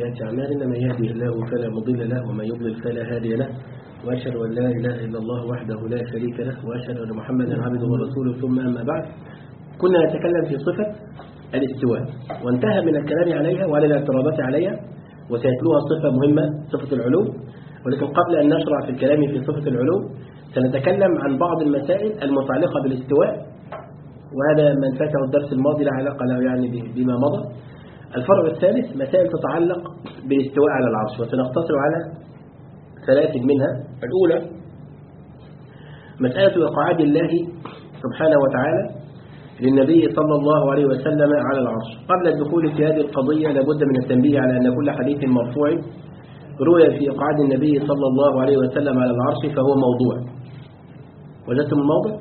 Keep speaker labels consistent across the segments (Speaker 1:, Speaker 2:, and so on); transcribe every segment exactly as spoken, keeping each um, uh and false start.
Speaker 1: سيئات أعمالنا من يهده الله فلا مضل له ومن يضلل فلا هادي له وأشهد أن لا إله إلا الله وحده لا شريك له وأشهد أن محمدا عبده ورسوله ثم أما بعد. كنا نتكلم في صفة الاستواء وانتهى من الكلام عليها وعلى الاعتراضات عليها، وسيتلوها صفة مهمة صفة العلو. ولكن قبل أن نشرع في الكلام في صفة العلو سنتكلم عن بعض المسائل المتعلقة بالاستواء، وهذا من فاته الدرس الماضي لا علاقة له يعني بما مضى. الفرع الثالث مسائل تتعلق بالاستواء على العرش، وسنقتصر على ثلاث منها. الأولى مسألة إقعاد الله سبحانه وتعالى للنبي صلى الله عليه وسلم على العرش. قبل الدخول في هذه القضية لابد من التنبيه على أن كل حديث مرفوع روي في إقعاد النبي صلى الله عليه وسلم على العرش فهو موضوع. وجدتم الموضع؟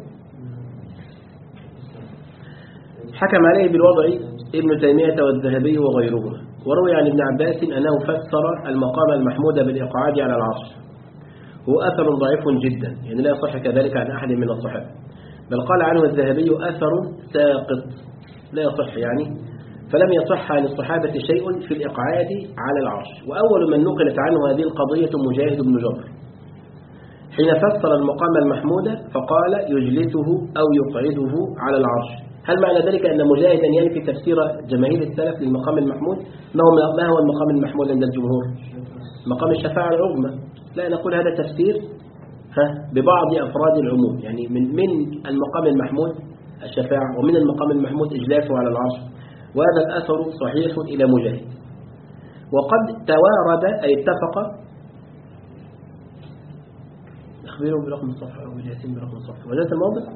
Speaker 1: حكم عليه بالوضع ابن تيمية والذهبي وغيرهما. وروي عن ابن عباس أنه فسر المقام المحمود بالإقعاد على العرش. هو أثر ضعيف جدا، يعني لا يصح كذلك عن أحد من الصحابة، بل قال عنه الذهبي أثر ساقط لا يصح يعني، فلم يصح عن الصحابة شيء في الإقعاد على العرش. وأول من نقلت عنه هذه القضية مجاهد بن جبر حين فسر المقام المحمود فقال يجلسه أو يقعده على العرش. هل معنى ذلك أن مجاهدا ينفي تفسير جماهير السلف للمقام المحمود؟ ما هو المقام المحمود عند الجمهور؟ مقام الشفاعة العظمى. لا، نقول هذا تفسير ببعض أفراد العموم، يعني من من المقام المحمود الشفاعة، ومن المقام المحمود إجلاسه على العرش. وهذا الأثر صحيح إلى مجاهد. وقد توارد أي اتفق. أخبرهم برقم الصفحة أو بالياسين برقم الصفحة. وجدت الموضع؟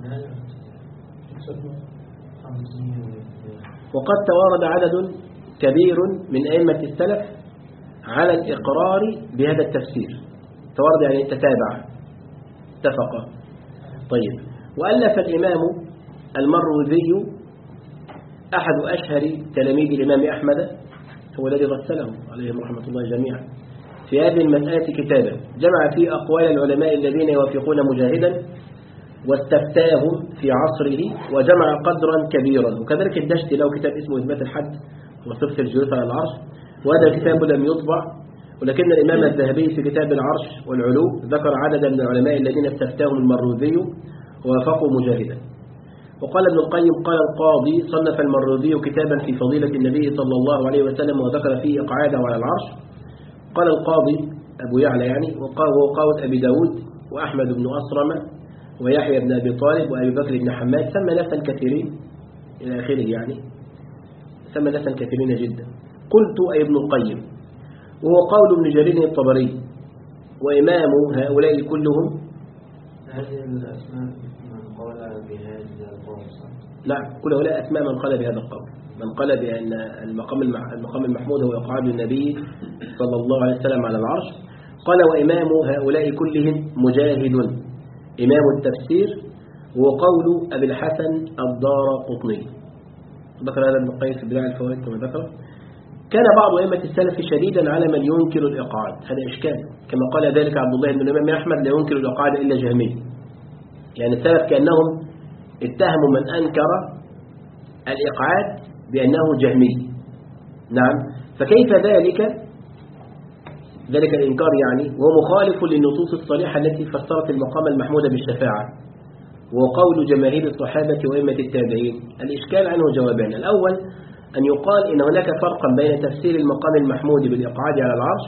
Speaker 1: وقد توارد عدد كبير من أئمة السلف على الإقرار بهذا التفسير. توارد يعني تتابع، اتفق. طيب، وألف الإمام المروذي أحد أشهر تلاميذ الإمام أحمد، هو الذي غسله عليهم رحمة الله جميعا، في هذه المسألة كتابا جمع فيه أقوال العلماء الذين يوافقون مجاهدا واستفتاهم في عصره، وجمع قدرا كبيرا. وكذلك الدشتي له كتاب اسمه إثبات الحد وصفة الجلوس على العرش، وهذا الكتاب لم يطبع، ولكن الإمام الذهبي في كتاب العرش والعلو ذكر عددا من العلماء الذين استفتاهم المروذي ووافقوا مجاهدا. وقال ابن القيم قال القاضي صنف المروذي كتابا في فضيلة النبي صلى الله عليه وسلم وذكر فيه إقعاده على العرش. قال القاضي أبو يعلى يعني، وهو قاضي أبي داود وأحمد بن أصرم ويحيى بن أبي طالب وأبي بكر بن حماد، سمى ناسا كثيرين إلى آخره يعني، سمى ناسا كثيرين جدا. قلت أي ابن القيم، وهو قول ابن جرير الطبري وإمام هؤلاء كلهم.
Speaker 2: هذه الأسماء من قال بهذا القول؟
Speaker 1: لا، كل هؤلاء أسماء من قال بهذا القول، من قال بأن المقام المقام المحمود هو إقعاد النبي صلى الله عليه وسلم على العرش. قال وإمام هؤلاء كلهم مجاهد إمام التفسير، وقول أبي الحسن الدارقطني. ذكر هذا ابن القيم في بداية الفوائد كما ذكر. كان بعض أئمة السلف شديدا على من ينكر الإقعاد، هذا إشكال، كما قال ذلك عبد الله بن الإمام أحمد لا ينكر الإقعاد إلا جهمي. يعني السلف كأنهم اتهموا من أنكر الإقعاد بأنه جهمي. نعم، فكيف ذلك ذلك الإنكار يعني، وهو مخالف للنصوص الصريحة التي فسرت المقام المحمود بالشفاعة وقول جماهير الصحابة وأئمة التابعين. الإشكال عنه جوابان. الأول أن يقال إن هناك فرقا بين تفسير المقام المحمود بالإقعاد على العرش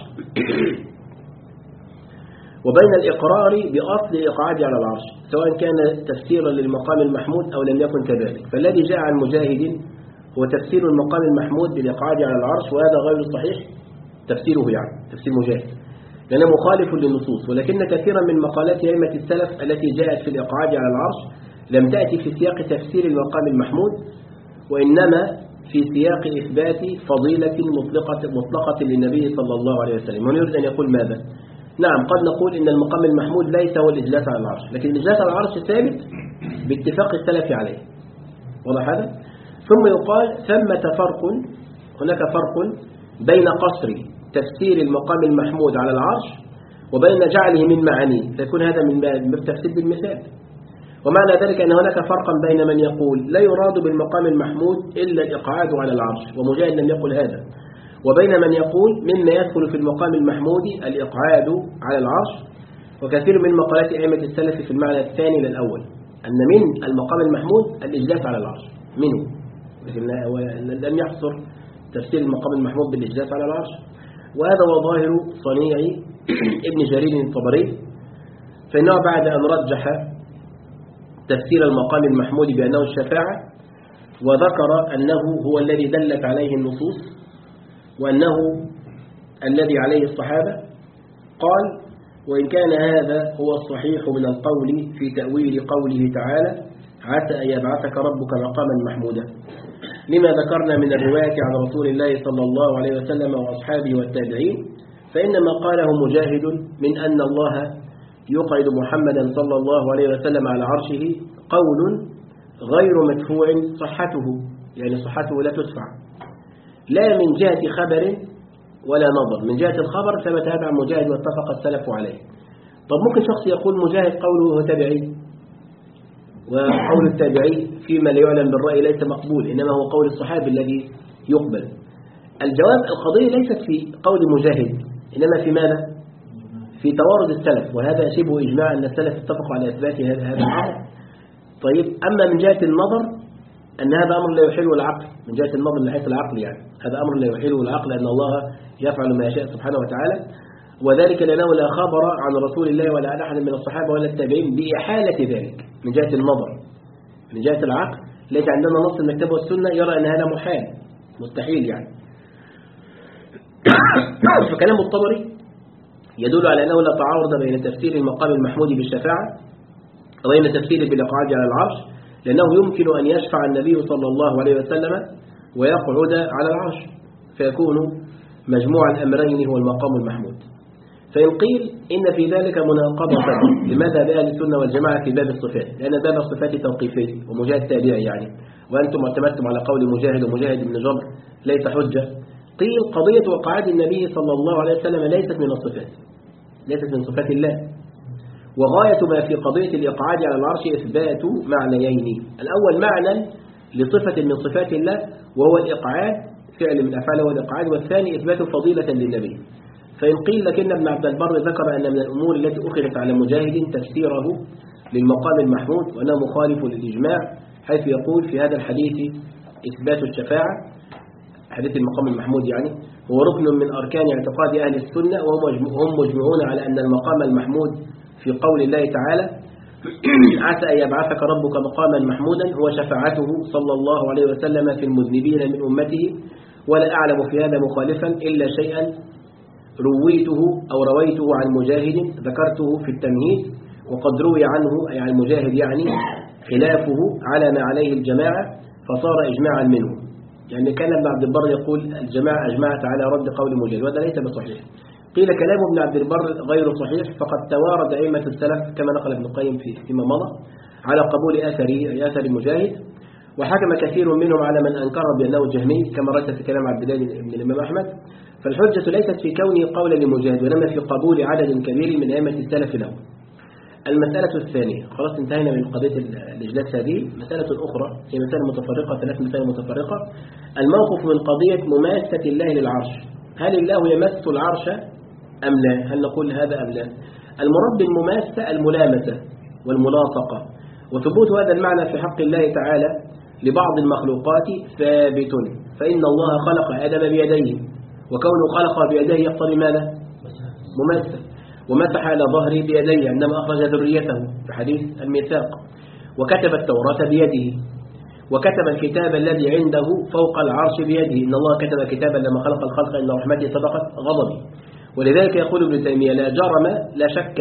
Speaker 1: وبين الإقرار بأصل الإقعاد على العرش، سواء كان تفسيرا للمقام المحمود أو لم يكن كذلك. فالذي جاء عن مجاهد هو تفسير المقام المحمود بالإقعاد على العرش، وهذا غير صحيح تفسيره يعني تفسير مجاهد، لأنه مخالف للنصوص. ولكن كثيرا من مقالات أئمة السلف التي جاءت في الإقعاد على العرش لم تأتي في سياق تفسير المقام المحمود، وإنما في سياق إثبات فضيلة مطلقة مطلقة للنبي صلى الله عليه وسلم. من يريد أن يقول ماذا؟ نعم، قد نقول إن المقام المحمود ليس هو الإجلاس على العرش، لكن الإجلاس على العرش ثابت باتفاق السلف عليه. واضح هذا؟ ثم يقال ثمة فرق، هناك فرق بين قصر تفسير المقام المحمود على العرش وبين جعله من معانيه، فيكون هذا من تفسير بالمثال. ومعنى ذلك أن هناك فرقا بين من يقول لا يراد بالمقام المحمود إلا الإقعاد على العرش، ومجاهد لم يقل هذا، وبين من يقول مما يدخل في المقام المحمود الإقعاد على العرش، وكثير من مقالات أئمة السلف في المعنى الثاني للأول أن من المقام المحمود الإجلاس على العرش منه، لكن لم يحصر تفسير المقام المحمود بالإجلاس على العرش. وهذا هو ظاهر صنيع ابن جرير الطبري، فإنه بعد أن رجح تفسير المقام المحمود بأنه الشفاعة وذكر أنه هو الذي دلت عليه النصوص وأنه الذي عليه الصحابة، قال: وإن كان هذا هو الصحيح من القول في تأويل قوله تعالى عسى أن يبعثك ربك مقاما محمودا، لما ذكرنا من الرواية عن رسول الله صلى الله عليه وسلم وأصحابه والتابعين، فإنما قاله مجاهد من أن الله يقعد محمدا صلى الله عليه وسلم على عرشه قول غير مدفوع صحته، يعني صحته لا تدفع، لا من جهة خبر ولا نظر. من جهة الخبر ثبت هذا عن مجاهد واتفق السلف عليه. طب ممكن شخص يقول مجاهد قوله هو تابعي، وقول التابعي فيما لا يعلم بالرأي ليس مقبول، إنما هو قول الصحابي الذي يقبل. الجواب: القضية ليست في قول مجاهد، إنما في ماذا؟ في توارد السلف، وهذا شبه إجماع أن السلف اتفقوا على إثبات هذا هذا الأمر. طيب، أما من جهة النظر أن هذا أمر لا يحله العقل، من جهة النظر من حيث العقل، يعني هذا أمر لا يحله العقل، أن الله يفعل ما يشاء سبحانه وتعالى، وذلك لأنه لا خبر عن رسول الله ولا عن أحد من الصحابة ولا التابعين بإحالة ذلك من جهة النظر. من جهة العقل ليس عندنا نص من الكتاب والسنة يرى أن هذا محال مستحيل يعني. فكلام الطبري يدل على أنه لا تعارض بين تفسير المقام المحمود بالشفاعة وبين تفسيره بالإقعاد على العرش، لأنه يمكن أن يشفع النبي صلى الله عليه وسلم ويقعد على العرش، فيكون مجموع الأمرين هو المقام المحمود. فإن قيل إن في ذلك مناقضة لماذا بأهل السنة والجماعة في باب الصفات، لأن باب الصفات توقيفي ومجاهد تابعي يعني، وأنتم اعتمدتم على قول مجاهد ومجاهد بن جبر ليس حجة. قيل قضية وقعاد النبي صلى الله عليه وسلم ليست من الصفات، ليست من صفات الله، وغاية ما في قضية الإقعاد على العرش إثبات معنيين: الأول معنى لصفة من صفات الله وهو الإقعاد، فعل من أفعاله هو الإقعاد، والثاني إثبات فضيلة للنبي. فإن قيل لكن ابن عبد البر ذكر أن من الأمور التي أخذت على مجاهد تفسيره للمقام المحمود وأنه مخالف للإجماع، حيث يقول في هذا الحديث إثبات الشفاعة، حديث المقام المحمود يعني هو ركن من أركان اعتقاد أهل السنة، وهم مجمعون على أن المقام المحمود في قول الله تعالى عسى أن يبعثك ربك مقاما محمودا هو شفاعته صلى الله عليه وسلم في المذنبين من أمته، ولا أعلم في هذا مخالفا إلا شيئا رويته أو رويته عن مجاهد ذكرته في التمهيد، وقد روي عنه أي عن مجاهد يعني خلافه على ما عليه الجماعة فصار إجماعا منه. يعني كان ابن عبد البر يقول الجماعة أجمعت على رد قول مجاهد، وهذا ليس بصحيح. قيل كلام ابن عبد البر غير صحيح، فقد توارد أئمة السلف كما نقل ابن القيم فيما مضى على قبول أثره أي أثر مجاهد، وحكم كثير منهم على من أنكره بأنه جهمي كما رأيت في كلام عبد الله بن الإمام أحمد. فالحجة ليست في كونه قولا لمجاهد، وإنما في قبول عدد كبير من أئمة السلف له. المسألة الثانية، خلاص انتهينا من قضية الإجلاس. هذه مسألة أخرى، هي مسألة متفرقة، ثلاث مسائل متفرقة. الموقف من قضية مماسة الله للعرش، هل الله يمس العرش أم لا؟ هل نقول هذا أم لا؟ المراد بالمماسة الملامسة والملاصقة، وثبوت هذا المعنى في حق الله تعالى لبعض المخلوقات ثابت، فإن الله خلق آدم بيديه، وكونه خلق بيديه يقتضي ماذا؟ مماسة. ومسح على ظهره بيديه عندما أخرج ذريته في حديث الميثاق، وكتب التوراة بيده، وكتب الكتاب الذي عنده فوق العرش بيده، إن الله كتب كتابا لما خلق الخلق إن رحمته سبقت غضبي. ولذلك يقول ابن تيمية لا جرم لا شك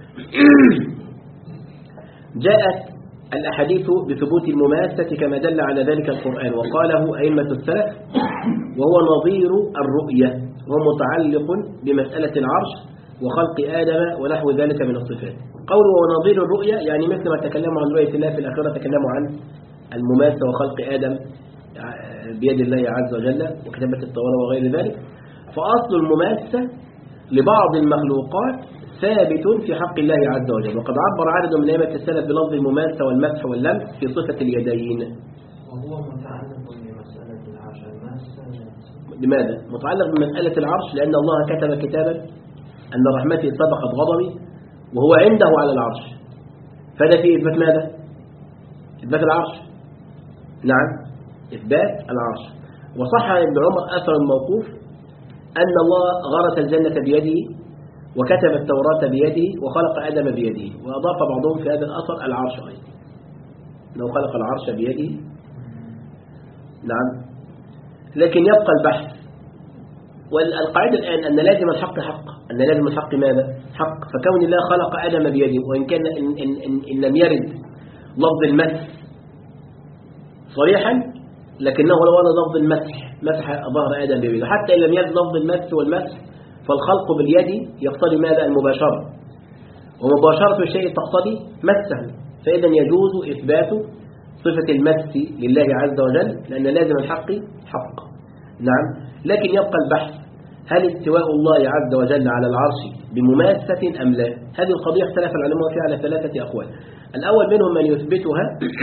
Speaker 1: جاءت الأحاديث بثبوت المماسة كما دل على ذلك القرآن، وقاله أئمة السلف، وهو نظير الرؤية، وهو متعلق بمسألة العرش وخلق آدم ونحو ذلك من الصفات. قوله ونظير الرؤية يعني مثل ما تكلموا عن رؤية الله في الآخرة تكلموا عن المماسة وخلق آدم بيد الله عز وجل وكتابة التوراة وغير ذلك. فأصل المماسة لبعض المخلوقات ثابت في حق الله عز وجل، وقد عبر عدد من أئمة السلف بلفظ المماسة والمسح واللمس في صفة اليدين.
Speaker 2: وهو متعلق بمسألة العرش الماسة
Speaker 1: لماذا؟ متعلق بمسألة العرش، لأن الله كتب كتابا أن رحمته سبقت غضبي وهو عنده على العرش، فهذا فيه إثبات ماذا؟ إثبات العرش. نعم، إثبات العرش. وصح ابن عمر أثر موقوف أن الله غرس الجنة بيده وكتب التوراة بيده وخلق آدم بيده، وأضاف بعضهم في هذا الأثر العرش أيضا، أنه خلق العرش بيده. نعم، لكن يبقى البحث. والقاعدة الآن أن لازم الحق حق، أن لازم الحق ماذا؟ حق. فكون الله خلق آدم بيده، وإن كان إن, إن, إن, إن لم يرد لفظ المسح صريحا، لكنه لو ورد لفظ المسح مسح ظهر آدم بيده، حتى إن لم يرد لفظ المسح والمسح، فالخلق باليد يقتضي ماذا؟ المباشرة، ومباشرة الشيء تقتضي مسه، فإذا يجوز إثبات صفة المس لله عز وجل، لأن لازم الحق حق. نعم، لكن يبقى البحث، هل استواء الله عز وجل على العرش بمماسة أم لا؟ هذه القضية اختلف العلماء فيها على ثلاثة أقوال. الأول منهم من يثبتها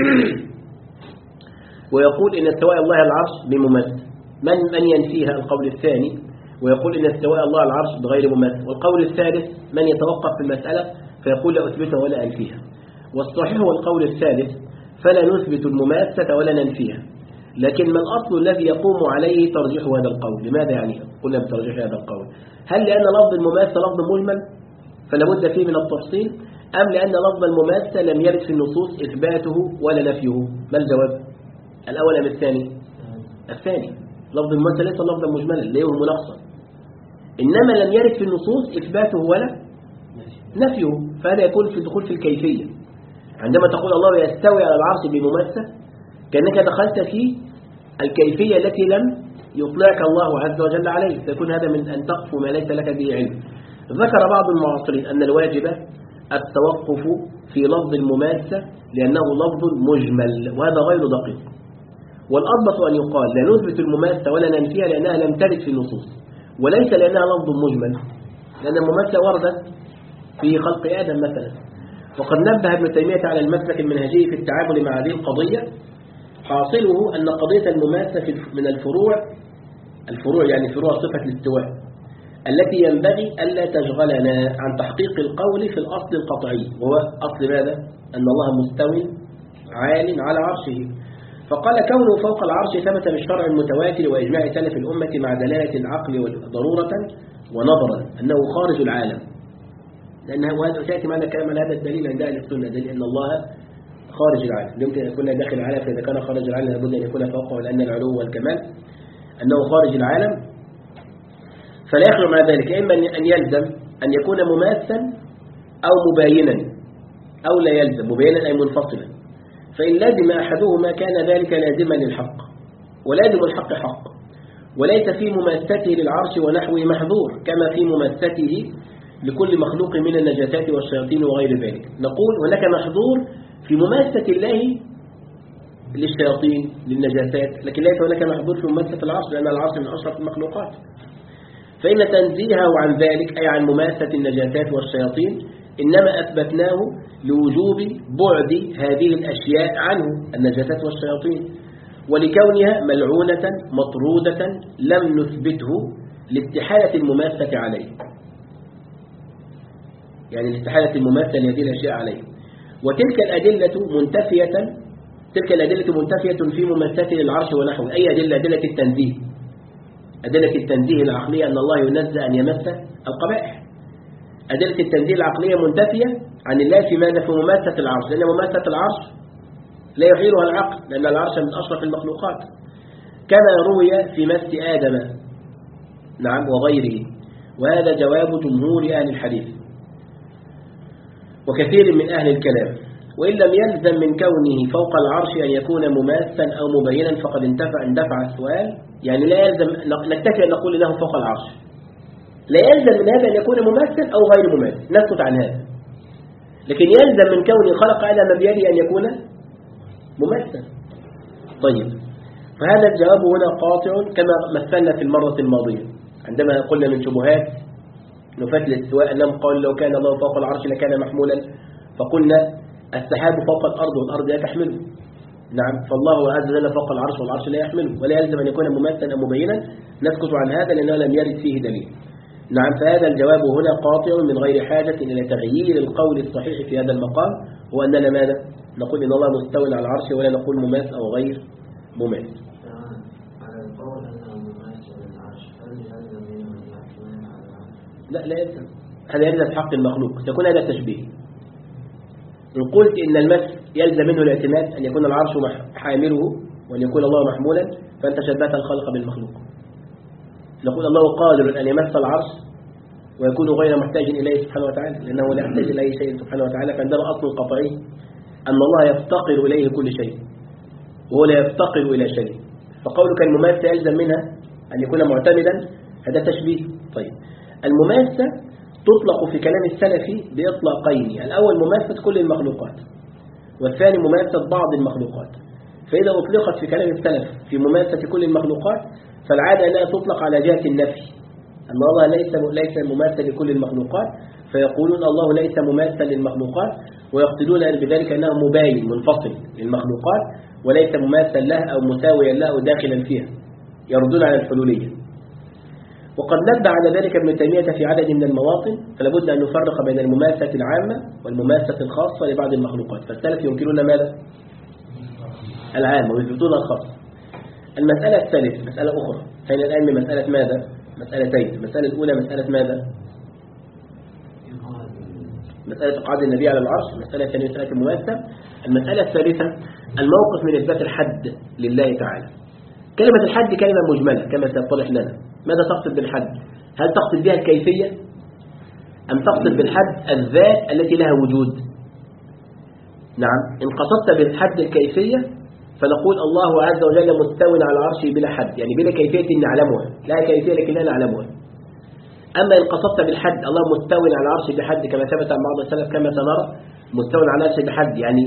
Speaker 1: ويقول إن استواء الله على العرش بمماسة، من من ينفيها القول الثاني ويقول إن استواء الله على العرش بغير مماسة، والقول الثالث من يتوقف في المسألة فيقول لا أثبتها ولا أنفيها. والصحيح هو القول الثالث، فلا نثبت المماسة ولا ننفيها، لكن ما الأصل الذي يقوم عليه ترجيح هذا القول؟ لماذا يعني قلنا بترجيح هذا القول؟ هل لأن لفظ المماسة لفظ مجمل فلا بد فيه من التفصيل، أم لأن لفظ المماسة لم يرد في النصوص إثباته ولا نفيه؟ ما الجواب؟ الأول أم الثاني؟ الثاني. لفظ المماسة ليس لفظا مجملا لا يهم نقصا، إنما لم يرد في النصوص إثباته ولا نفيه، فهذا يكون في الدخول في الكيفية. عندما تقول الله يستوي على العرش بمماسة، كأنك دخلت في الكيفية التي لم يطلعك الله عز وجل عليه، فيكون هذا من أن تقف ما ليس لك به علم. ذكر بعض المعاصرين أن الواجب التوقف في لفظ المماسة لأنه لفظ مجمل، وهذا غير دقيق. والأضبط أن يقال لا نثبت المماسة ولا ننفيها لأنها لم ترد في النصوص، وليس لأنها لفظ مجمل، لأن المماسة وردت في خلق آدم مثلا. وقد نبه ابن تيمية على المسلك المنهجي في التعامل مع هذه القضية، حاصله أن قضية المماسة من الفروع الفروع يعني فروع صفة الاستواء التي ينبغي ألا تشغلنا عن تحقيق القول في الأصل القطعي، وهو أصل ماذا؟ أن الله مستوي عال على عرشه. فقال كونه فوق العرش ثبت بالشرع المتواتر وإجماع سلف الأمة مع دلالة العقل ضرورة ونظرا أنه خارج العالم، لأنه هذا سيأتي معنا كلام على هذا الدليل عند أهل السنة، دليل أن الله خارج العالم، يمكن أن يكون داخل العالم، فإذا كان خارج العالم لابد أن يكون فوقه، لأن العلو والكمال أنه خارج العالم. فلا يخلو مع ذلك إما أن يلزم أن يكون مماثلا أو مباينا، أو لا يلزم مباينا أي منفصلا. فإن لازم أحدهما كان ذلك لازما للحق، ولازم الحق حق، وليس في مماثلته للعرش ونحوه محظور كما في مماثلته لكل مخلوق من النجاسات والشياطين وغير ذلك. نقول هناك محظور في مماثلة الله للشياطين للنجاسات، لكن ليس هناك محظور في مماثلة العرش، لأن العرش من أشرف المخلوقات. فإن تنزيهه عن ذلك أي عن مماثلة النجاسات والشياطين إنما أثبتناه لوجوب بعد هذه الأشياء عنه النجاسات والشياطين، ولكونها ملعونة مطرودة لم نثبته لاستحالة المماثلة عليه، يعني لاستحالة المماثلة لهذه الأشياء عليه. وتلك الأدلة منتفية تلك الأدلة منتفية في مماثلة للعرش ونحوه. أي أدلة؟ أدلة التنزيه، أدلة التنزيه العقلية أن الله ينزه أن يمس القبائح. أدلة التنزيه العقلية منتفية عن الله في ماذا؟ في مماثلة العرش، لأن مماثلة العرش لا يحيلها العقل، لأن العرش من أشرف المخلوقات، كما روي في مس آدم نعم وغيره. وهذا جواب جمهور أهل الحديث وكثير من أهل الكلام. وإن لم يلزم من كونه فوق العرش أن يكون مماثلا أو مبينا فقد اندفع اندفع السؤال، يعني لا يلزم نكتفي أن نقول إنه فوق العرش، لا يلزم من هذا أن يكون مماثل أو غير مماثل، نسكت عن هذا. لكن يلزم من كونه خلق آدم بيده أن يكون مماثل. طيب، فهذا الجواب هنا قاطع كما مثلنا في المرة الماضية عندما قلنا من شبهات نفاة الاستواء أنهم قالوا لو كان الله فوق العرش لكان محمولا، فقلنا السحاب فوق الأرض والأرض لا تحمله، نعم. فالله عز وجل فوق العرش والعرش لا يحمله، ولا يلزم أن يكون مماثلا أو مبينا، نسكت عن هذا لأنه لم يرد فيه دليل. نعم. فهذا الجواب هنا قاطع من غير حاجة إلى تغيير القول الصحيح في هذا المقام، وأننا ماذا؟ نقول إن الله مستوى على العرش ولا نقول مماثل أو غير مماثل.
Speaker 2: على القول أنه مماثل للعرش هل يلزم منه الاحتمال على العرش؟
Speaker 1: لا لا يلزم، هذا يلزم حق المخلوق، سيكون هذا التشبيه. إن قلت إن المس يلزم منه الاعتماد أن يكون العرش حامله وأن يكون الله محمولا، فأنت شبهت الخلق بالمخلوق. نقول الله قادر أن يمس العرش ويكون غير محتاج إليه سبحانه وتعالى، لأنه لا يحتاج إليه شيء سبحانه وتعالى. فعندنا أصل قطعي أن الله يفتقر إليه كل شيء وهو لا يفتقر إلى شيء، فقولك المماثل يلزم منها أن يكون معتمدا، هذا تشبيه. طيب، المماثل تطلق في كلام السلف بإطلاقين، الأول مماثل كل المخلوقات، والثاني مماثل بعض المخلوقات. فإذا أطلقت في كلام السلف في مماثل كل المخلوقات، فالعادة لا تطلق على جهة النفي، أن الله ليس ليس مماثل لكل المخلوقات، فيقولون الله ليس مماثل للمخلوقات، ويقصدون بذلك أنه مباين منفصل للمخلوقات وليس مماثل له أو مساويا له أو داخلا فيها، يردون على الحلولية. وقد نبه على ذلك ابن تيمية في عدد من المواطن، فلا بد أن نفرق بين المماثلة العامة والمماثلة الخاصة لبعض المخلوقات. فالسلف ينكرون ماذا؟ العامة ويثبتون الخاص. المسألة الثالثة مسألة أخرى، فإن الآن من مسألة ماذا؟ مسألتين. المسألة الأولى مسألة ماذا؟ مسألة إقعاد النبي على العرش. المسألة الثانية مسألة المماثلة. المسألة الثالثة الموقف من إثبات الحد لله تعالى. كلمة الحد كلمة مجملة كما سيتضح لنا. ماذا تقصد بالحد؟ هل تقصد بها الكيفية أم تقصد بالحد الذات التي لها وجود؟ نعم. إن قصدت بالحد الكيفية فنقول الله عز وجل مستوٍ على العرش بلا حد، يعني بلا كيفية نعلمها، لا كيفية لكن لا نعلمها. أما إن قصدت بالحد الله مستوٍ على العرش بحد كما ثبت عن بعض السلف كما سنرى، مستوٍ على العرش بحد يعني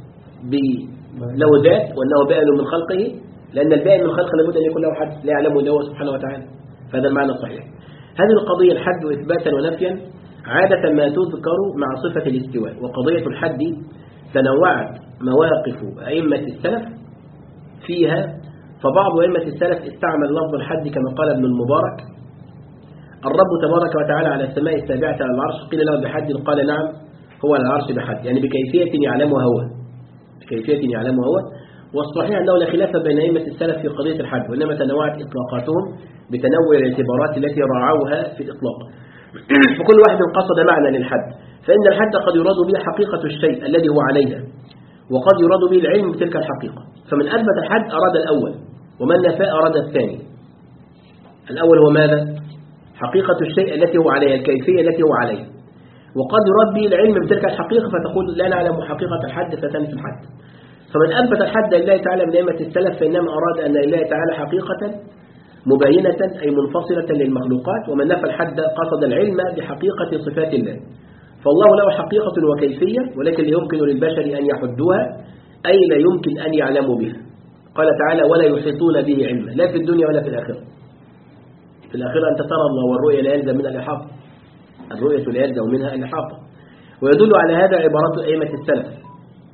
Speaker 1: له ذات وأنه بائن من خلقه، لأن البائن من خلقه لابد أن يكون له حد لا يعلمه إلا هو سبحانه وتعالى. فهذا المعنى الصحيح. هذه القضية الحد إثباتا ونفيا عادة ما تذكر مع صفة الاستواء، وقضية الحد تنوعت مواقف أئمة السلف فيها، فبعض أئمة السلف استعمل لفظ الحد كما قال ابن المبارك: الرب تبارك وتعالى على السماء السابعة على العرش، قيل له بحد قال نعم هو على العرش بحد، يعني بكيفية يعلمها هو بكيفية يعلمها هو. والصحيح أنه لا خلاف بين أئمة السلف في قضية الحد، وإنما تنوعت إطلاقاتهم بتنوع الاعتبارات التي راعوها في الإطلاق. فكل واحد قصد معنى للحد، فإن الحد قد يراد به حقيقة الشيء الذي هو عليها، وقد يراد به العلم بتلك الحقيقة. فمن أثبت الحد أراد الأول، ومن نفى أراد الثاني. الأول هو ماذا؟ حقيقة الشيء التي هو عليها، الكيفية التي هو عليها، وقد يراد به العلم بتلك الحقيقة، فتقول لا نعلم حقيقة الحد فتنفي الحد. فمن أثبت الحد لله تعالى من أئمة السلف فإنما أراد أن لله تعالى حقيقة مبينة أي منفصلة للمخلوقات، ومن نفى الحد قصد العلم بحقيقة صفات الله. فالله له حقيقة وكيفية، ولكن لا يمكن للبشر أن يحدوها، أي لا يمكن أن يعلموا بها. قال تعالى: ولا يحيطون به علما، لا في الدنيا ولا في الآخرة. في الآخرة أنت ترى الله والرؤية لا يلزم منها الإحاطة، الرؤية لا يلزم منها الإحاطة. ويدل على هذا عبارات أئمة السلف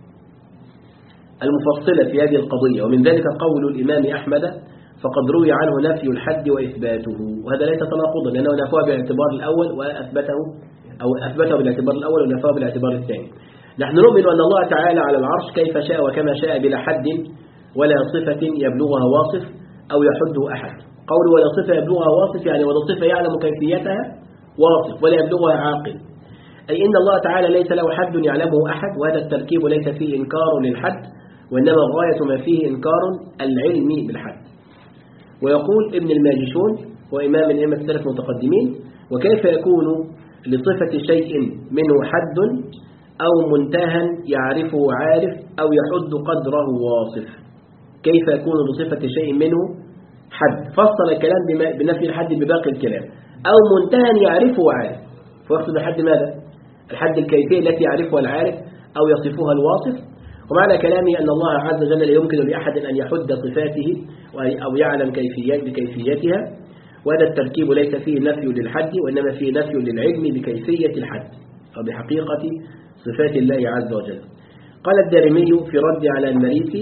Speaker 1: المفصلة في هذه القضية، ومن ذلك قول الإمام أحمد: فقد روي عنه نفي الحد وإثباته. وهذا ليس تناقضا، لأنه نفاه بالاعتبار الأول وأثبته أو أثبته بالاعتبار الأول ونفاه بالاعتبار الثاني. نحن نؤمن أن الله تعالى على العرش كيف شاء وكما شاء بلا حد ولا صفة يبلغها واصف أو يحده أحد. قول ولا صفة يبلغها واصف يعني ولا صفة يعلم كيفيتها واصف ولا يبلغها عاقل، أي إن الله تعالى ليس له حد يعلمه أحد، وهذا التركيب ليس فيه إنكار للحد، وإنما غاية ما فيه إنكار العلم بالحد. ويقول ابن الماجشون وإمام من أئمة السلف المتقدمين: وكيف يكون لصفة شيء منه حد أو منتهى يعرفه عارف أو يحد قدره واصف؟ كيف يكون لصفة شيء منه حد؟ فصل الكلام بنفي الحد بباقي الكلام. أو منتهى يعرفه عارف، فيقصد الحد ماذا؟ الحد الكيفية التي يعرفها العارف أو يصفها الواصف. ومعنى كلامي أن الله عز وجل لا يمكن لأحد أن يحد صفاته أو يعلم كيفيات بكيفيتها، وهذا التركيب ليس فيه نفي للحد، وإنما فيه نفي للعلم بكيفية الحد أو بحقيقة صفات الله عز وجل. قال الدارمي في رد على المريسي: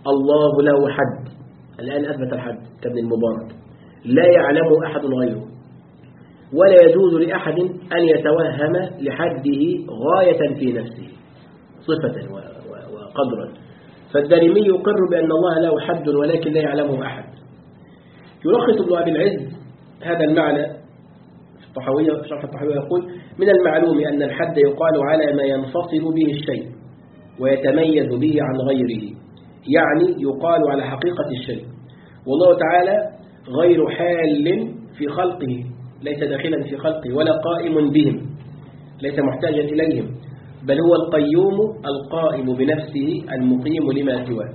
Speaker 1: الله له حد، الآن أثبت الحد كابن المبارك، لا يعلمه أحد غيره، ولا يجوز لأحد أن يتوهم لحده غاية في نفسه صفة وقدرا. فالدارمي يقر بأن الله له حد ولكن لا يعلمه أحد. يلخص ابن أبي العز هذا المعنى في الطحاوية، في شرح الطحاوية يقول: من المعلوم أن الحد يقال على ما ينفصل به الشيء ويتميز به عن غيره، يعني يقال على حقيقة الشيء، والله تعالى غير حال في خلقه، ليس داخلا في خلقه ولا قائم بهم، ليس محتاجا إليهم، بل هو القيوم القائم بنفسه المقيم لما سواه.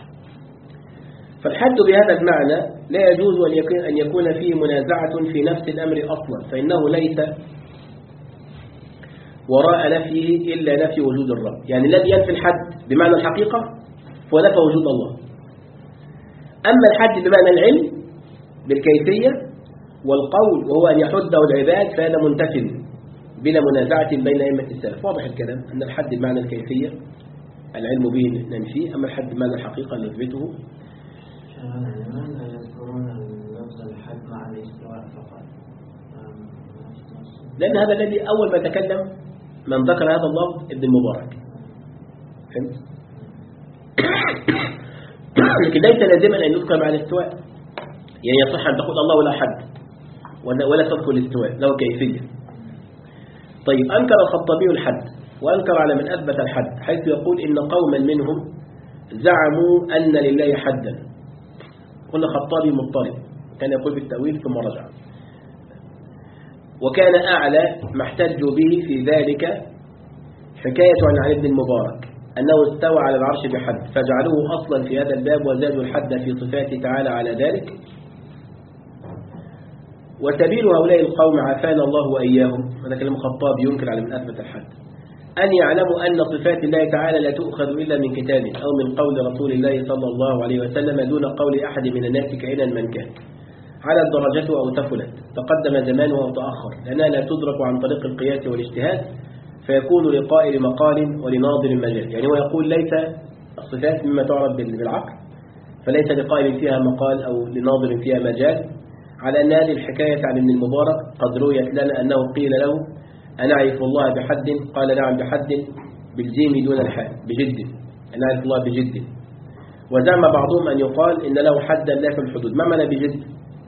Speaker 1: فالحد بهذا المعنى لا يجوز أن يكون فيه منازعة في نفس الأمر أصلا، فإنه ليس وراء نفيه إلا نفي وجود الرب. يعني الذي ينفي الحد بمعنى الحقيقة هو نفى وجود الله. أما الحد بمعنى العلم بالكيفية والقول وهو أن يحده العباد فهذا منتفل بلا منازعة بين أئمة السلف. واضح الكلام أن الحد بمعنى الكيفية العلم به ننفيه، أما الحد بمعنى الحقيقة نثبته.
Speaker 2: لماذا يذكرون لفظ الحد مع الاستواء فقط؟
Speaker 1: لأن هذا الذي أول ما تكلم من ذكر هذا اللفظ ابن المبارك، فهمت؟ لكن ليس لازما أن يذكر مع الاستواء، يعني يصح أن تقول الله لا حد ولا تذكر الاستواء له كيفية. طيب، أنكر الخطابي الحد وأنكر على من أثبت الحد، حيث يقول إن قوما منهم زعموا أن لله حدا. قلنا خطابي مضطرب، كان يقول بالتأويل ثم رجع. وكان أعلى ما احتجوا به في ذلك حكاية عن علي بن المبارك أنه استوى على العرش بحد، فجعلوه أصلا في هذا الباب وزادوا الحد في صفاته تعالى على ذلك. وسبيل هؤلاء القوم عافانا الله وإياهم، هذا كلام خطاب ينكر على من أثبت الحد، أن يعلموا أن صفات الله تعالى لا تؤخذ إلا من كتاب أو من قول رسول الله صلى الله عليه وسلم دون قول أحد من الناس كائنا من كان، على الدرجة أو تفلت، تقدم زمانه أو تأخر، لأنها لا تدرك عن طريق القياس والاجتهاد، فيكون لقائل مقال ولناظر مجال. يعني هو يقول ليس الصفات مما تعرف بالعقل، فليس لقائل فيها مقال أو لناظر فيها مجال، على أن هذه الحكاية عن ابن المبارك قد رويت لنا أنه قيل له أنعرف الله بحد، قال نعم بحد بالجيم دون الحاء بجد، أنعرف الله بجد. وزعم بعضهم أن يقال إن له حدا لا في الحدود. ما معنى بجد؟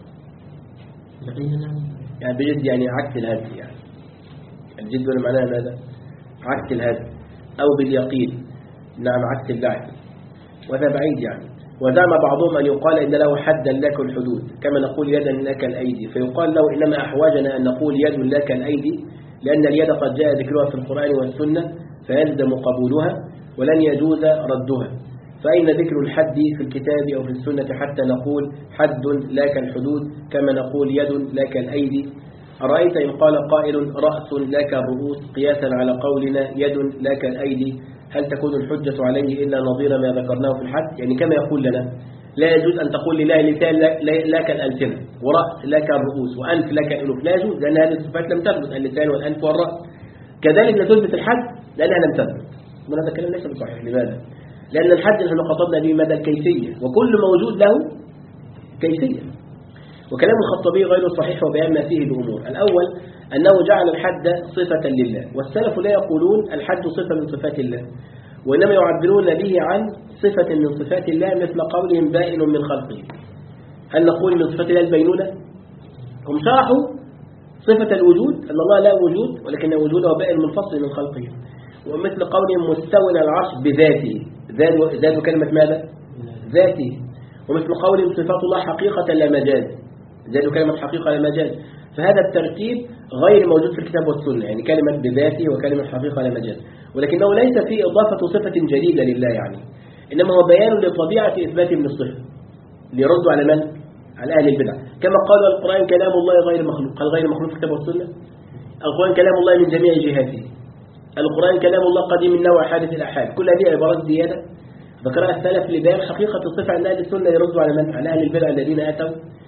Speaker 1: يعني بجد يعني عكس الهدي، يعني الجد ولا معناه ماذا؟ عكس الهدي، أو باليقين، نعم عكس اللعب، وهذا بعيد يعني. وزعم بعضهم أن يقال إن له حدا لك الحدود، كما نقول يدا لك الأيدي، فيقال له إنما أحواجنا أن نقول يد لك الأيدي لأن اليد قد جاء ذكرها في القرآن والسنة فيلزم قبولها ولن يجوز ردها، فأين ذكر الحد في الكتاب أو في السنة حتى نقول حد لك الحدود كما نقول يد لك الأيدي؟ أرأيت إن قال قائل رأس لك الرؤوس قياسا على قولنا يد لك الأيدي، هل تكون الحجة عليه إلا نظير ما ذكرناه في الحد؟ يعني كما يقول لنا لا يجوز أن تقول لله لسان لك الألسنة ورأس لك الرؤوس وأنف لك الأنف، لا يجوز، لأن هذه الصفات لم تثبت، اللسان والأنف والرأس. كذلك لا تثبت الحد لأنها لم تثبت. وهذا الكلام ليس بصحيح. لماذا؟ لأن الحد نحن خطبنا به مدى الكيفية، وكل موجود له كيفية. وكلام الخطابي غير صحيح وبيان ما فيه الأمور. الأول أنه جعل الحد صفة لله، والسلف لا يقولون الحد صفة من صفات الله، وإنما يعبرون به عن صفة من صفات الله مثل قولهم بائن من خلقه. هل نقول من صفات الله البينونة؟ هم شرحوا صفة الوجود أن الله لا وجود ولكن وجوده بائن منفصل من خلقه، ومثل قولهم مستوى على العرش بذاته، ذات كلمة ماذا؟ ذاته. ومثل قولهم صفات الله حقيقة لا مجاز، ذات كلمة حقيقة لا مجاز. فهذا الترتيب غير موجود في الكتاب والسنة، يعني كلمة بذاته وكلمة حقيقة لا مجاز، ولكنه ليس فيه إضافة صفة جديدة لله يعني، إنما هو بيان لطبيعة إثبات من الصفة ليردوا على من؟ على أهل البدع. كما قالوا القرآن كلام الله غير مخلوق، هل غير مخلوق في الكتاب والسنة؟ القرآن كلام الله من جميع جهاته، القرآن كلام الله قديم النوع حادث الأحاد، كل هذه عبارات زيادة ذكرها السلف لبيان حقيقة الصفة عند أهل السنة يردوا على من؟ على أهل البدع الذين أتوا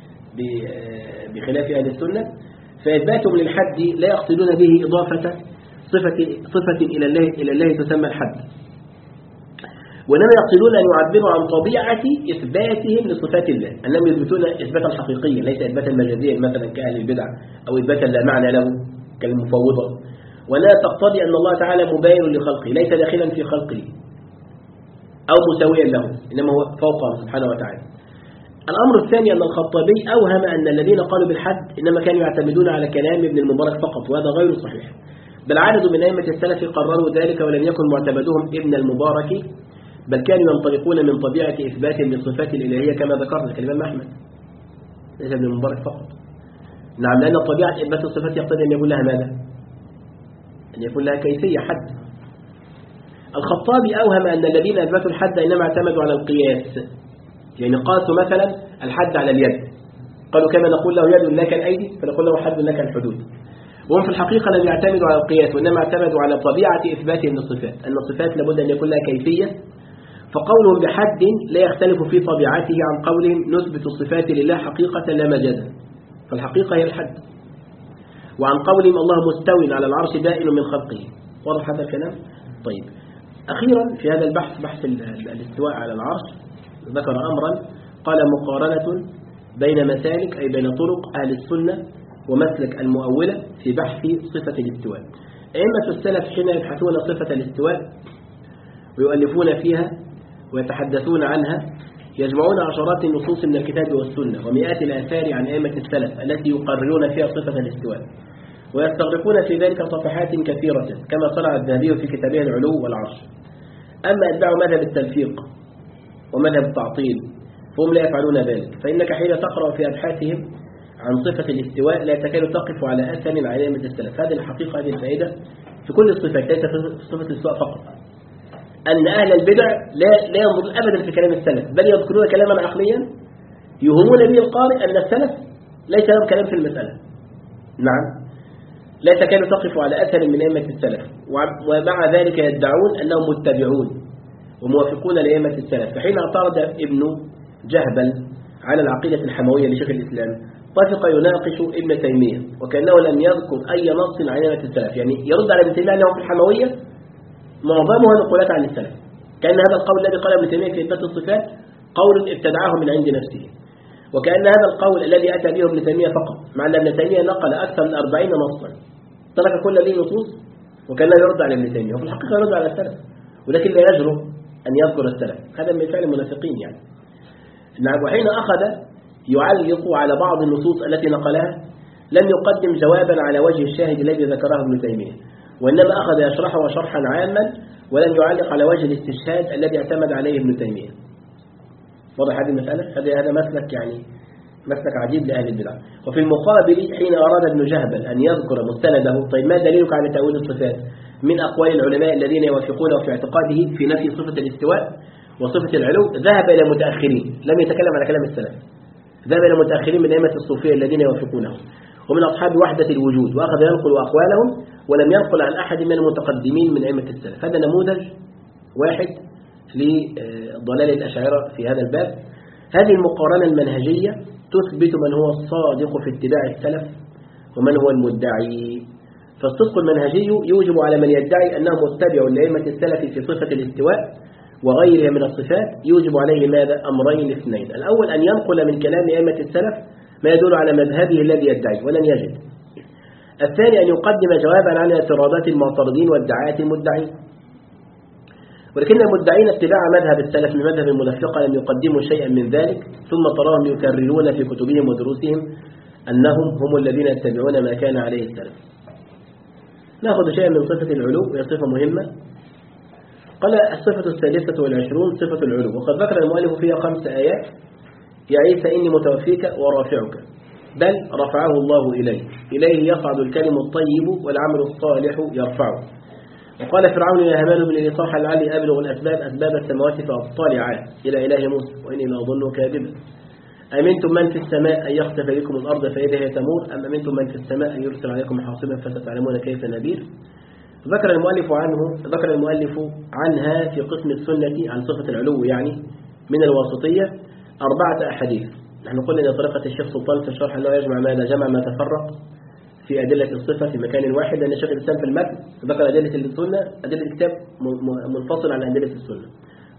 Speaker 1: بخلاف أهل السنة. فإثباتهم للحد لا يقصدون به إضافة صفة, صفة إلى الله إلى الله تسمى الحد. وإنما يقصدون أن يعبروا عن طبيعة إثباتهم لصفات الله، أنهم يثبتون إثباتا حقيقيا ليس إثباتا مجازيا مثلا كأهل البدع أو إثباتا لا معنى له كالمفوضة، ولا تقتضي أن الله تعالى مباين لخلقه ليس داخلا في خلقه أو مساويا له، إنما هو فوقه سبحانه وتعالى. الأمر الثاني أن الخطابي أوهم أن الذين قالوا بالحد إنما كانوا يعتمدون على كلام ابن المبارك فقط، وهذا غير صحيح، بل عدد من أئمة السلف قرروا ذلك ولم يكن معتمدهم ابن المبارك، بل كانوا ينطلقون من طبيعة إثباتهم للصفات الإلهية كما ذكرنا كالإمام أحمد ليس ابن المبارك فقط. نعم، لأن طبيعة إثبات الصفات يقتضي أن يكون لها ماذا؟ أن يكون لها كيفية حد. الخطابي أوهم أن الذين أثبتوا الحد إنما اعتمدوا على القياس، يعني قاسوا مثلا الحد على اليد، قالوا كما نقول له يد لك الأيدي فنقول له حد لك الحدود، وهم في الحقيقة لم يعتمدوا على القياس وإنما اعتمدوا على طبيعة إثباتهم للصفات، أن الصفات لابد أن يكون لها كيفية، فقولهم بحد لا يختلف في طبيعته عن قولهم نثبت الصفات لله حقيقة لا مجازا، فالحقيقة هي الحد. وعن قولهم الله مستوٍ على العرش بائن من خلقه. واضح هذا الكلام؟ طيب، أخيرا في هذا البحث بحث الاستواء على العرش ذكر أمرا، قال مقارنة بين مسالك أي بين طرق أهل السنة ومسلك المؤولة في بحث صفة الاستواء. أئمة السلف حين يبحثون صفة الاستواء ويؤلفون فيها ويتحدثون عنها يجمعون عشرات النصوص من الكتاب والسنة ومئات الآثار عن أئمة السلف التي يقررون فيها صفة الاستواء، ويستغرقون في ذلك صفحات كثيرة كما صنع الذهبي في كتابه العلو والعرش. أما أتباع مذهب التلفيق ومذهب التعطيل فهم لا يفعلون ذلك، فإنك حين تقرأ في أبحاثهم عن صفة الاستواء لا تكاد تقف على أثر على أئمة السلف. هذه الحقيقة، هذه الفائدة في كل الصفات ليس في صفة الاستواء فقط، أن أهل البدع لا لا ينظر أبدا في كلام السلف، بل يذكرون كلاما عقليا يهمون به القارئ أن السلف ليس لهم كلام في المسألة. نعم، لا تكاد تقف على أثر من أئمة السلف، ومع ذلك يدعون أنهم متبعون وموافقون لأئمة السلف. فحين اعترض ابن جهبل على العقيدة الحموية لشيخ الإسلام طفق يناقش ابن تيمية وكأنه لم يذكر أي نص عن أئمة السلف، يعني يرد على ابن تيمية أنه في الحموية معظمها نقولات عن السلف، كأن هذا القول الذي قاله ابن تيمية في إثبات الصفات قول ابتدعه من عند نفسه، وكأن هذا القول الذي أتى به ابن تيمية فقط، مع أن ابن تيمية نقل أكثر من أربعين نصا ترك كل ذي نصوص وكان لا يرد على ابن تيمية، وفي الحقيقة يرد على السلف ولكن لا يجرؤ أن يذكر السلف، هذا من فعل المنافقين يعني. نعم، وحين أخذ يعلق على بعض النصوص التي نقلها لم يقدم جوابا على وجه الشاهد الذي ذكره ابن تيمية، وإنما أخذ يشرحه شرحا عاما ولم يعلق على وجه الاستشهاد الذي اعتمد عليه ابن تيمية. واضح هذه المسألة؟ هذا هذا مسلك يعني مسلك عجيب لأهل البدع. وفي المقابل حين أراد ابن جهبل أن يذكر مستنده، طيب ما دليلك على تأويل الصفات من أقوال العلماء الذين يوافقونه في اعتقاده في نفي صفة الاستواء وصفة العلو، ذهب إلى متأخرين لم يتكلم على كلام السلف، ذهب إلى متأخرين من أئمة الصوفية الذين يوافقونه ومن أصحاب وحدة الوجود، وأخذ ينقل أقوالهم ولم ينقل عن أحد من المتقدمين من أئمة السلف. هذا نموذج واحد لضلال الأشاعرة في هذا الباب. هذه المقارنة المنهجية تثبت من هو الصادق في اتباع السلف ومن هو المدعي، فالصدق المنهجي يوجب على من يدعي أنه متبع لأئمة السلف في صفة الاستواء وغيرها من الصفات يوجب عليه ماذا؟ أمرين اثنين. الأول أن ينقل من كلام أئمة السلف ما يدل على مذهبه الذي يدعي ولن يجد. الثاني أن يقدم جوابا عن اعتراضات المعترضين وادعاءات المدعين، ولكن المدعين اتباع مذهب السلف من مذهب المنافقة لم يقدموا شيئا من ذلك، ثم تراهم يكررون في كتبهم ودروسهم أنهم هم الذين يتبعون ما كان عليه السلف. نأخذ شيئا من صفة العلو وهي صفة مهمة. قال الصفة الثالثة والعشرون صفة العلو، وقد ذكر المؤلف فيها خمس آيات: يا عيسى إني متوفيك ورافعك، بل رفعه الله إليه، إليه يصعد الكلم الطيب والعمل الصالح يرفعه. وقال فرعون يا هامان ابن لي صرحا لعلي أبلغ الأسباب أسباب السماوات فأطلع إلى إله موسى وإني لأظنه كاذبا. أمنتم من في السماء أن يخسف بكم الأرض فإذا هي تمور، أم أمنتم من في السماء أن يرسل عليكم حاصبا فستعلمون كيف نذير. ذكر المؤلف عنه ذكر المؤلف عنها في قسم السنة عن صفة العلو يعني من الواسطية أربعة أحاديث. نحن قلنا أن طريقة الشيخ سلطان في الشرح أنه يجمع ماذا جمع ما تفرق في أدلة الصفة في مكان واحد، لأن الشيخ الإسلام في المتن ذكر أدلة السنة أدلة الكتاب منفصل عن أدلة السنة،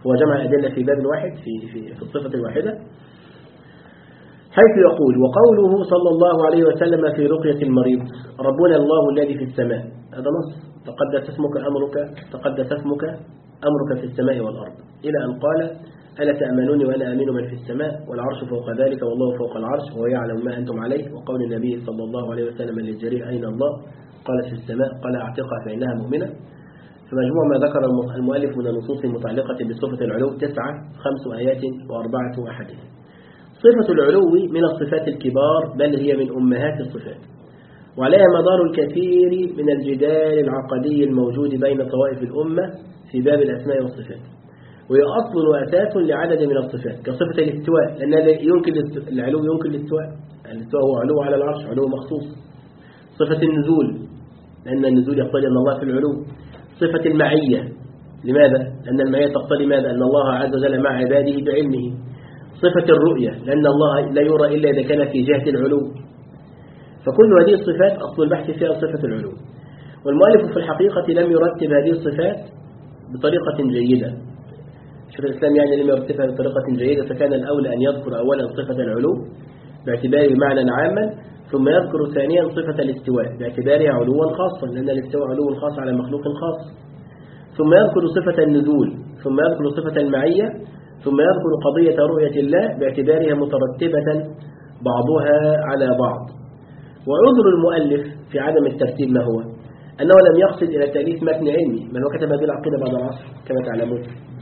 Speaker 1: هو جمع أدلة في باب واحد في, في, في الصفة الواحدة، حيث يقول: وقوله صلى الله عليه وسلم في رقية المريض: ربنا الله الذي في السماء. هذا نص: تقدس اسمك أمرك تقدس اسمك أمرك في السماء والأرض، إلى أن قال: ألا تأمنوني وأنا أمين من في السماء والعرش فوق ذلك والله فوق العرش وهو يعلم ما أنتم عليه. وقول النبي صلى الله عليه وسلم للجرير: أين الله؟ قال: في السماء. قال: أعتقها فإنها مؤمنة. فمجموع ما ذكر المؤلف من النصوص المتعلقة بصفة العلو تسعة خمس آيات وأربعة أحاديث. صفة العلو من الصفات الكبار، بل هي من أمهات الصفات، وعليها مدار الكثير من الجدال العقدي الموجود بين طوائف الأمة في باب الأسماء والصفات، وهي أصل وأساس لعدد من الصفات، كصفة الاستواء، لأن يمكن العلو يمكن الاستواء، الاستواء هو علو على العرش، علو مخصوص. صفة النزول، لأن النزول يقتضي أن الله في العلو. صفة المعية، لماذا؟ لأن المعية تقتضي ماذا؟ أن الله عز وجل مع عباده بعلمه. صفة الرؤية، لأن الله لا يرى إلا إذا كان في جهة العلو. فكل هذه الصفات أصل البحث فيها صفة العلو، والمؤلف في الحقيقة لم يرتب هذه الصفات بطريقة جيدة. شيخ الإسلام يعني لم يرتبها بطريقة جيدة، فكان الأولى أن يذكر أولا صفة العلو باعتباره معنى عاما، ثم يذكر ثانيا صفة الاستواء باعتبارها علوا خاصا، لأن الاستواء علو خاص على مخلوق خاص، ثم يذكر صفة النزول، ثم يذكر صفة المعية، ثم يذكر قضية رؤية الله باعتبارها مترتبة بعضها على بعض. وعذر المؤلف في عدم الترتيب ما هو؟ أنه لم يقصد إلى تأليف متن علمي، بل هو كتب هذه العقيدة بعد العصر كما تعلمون.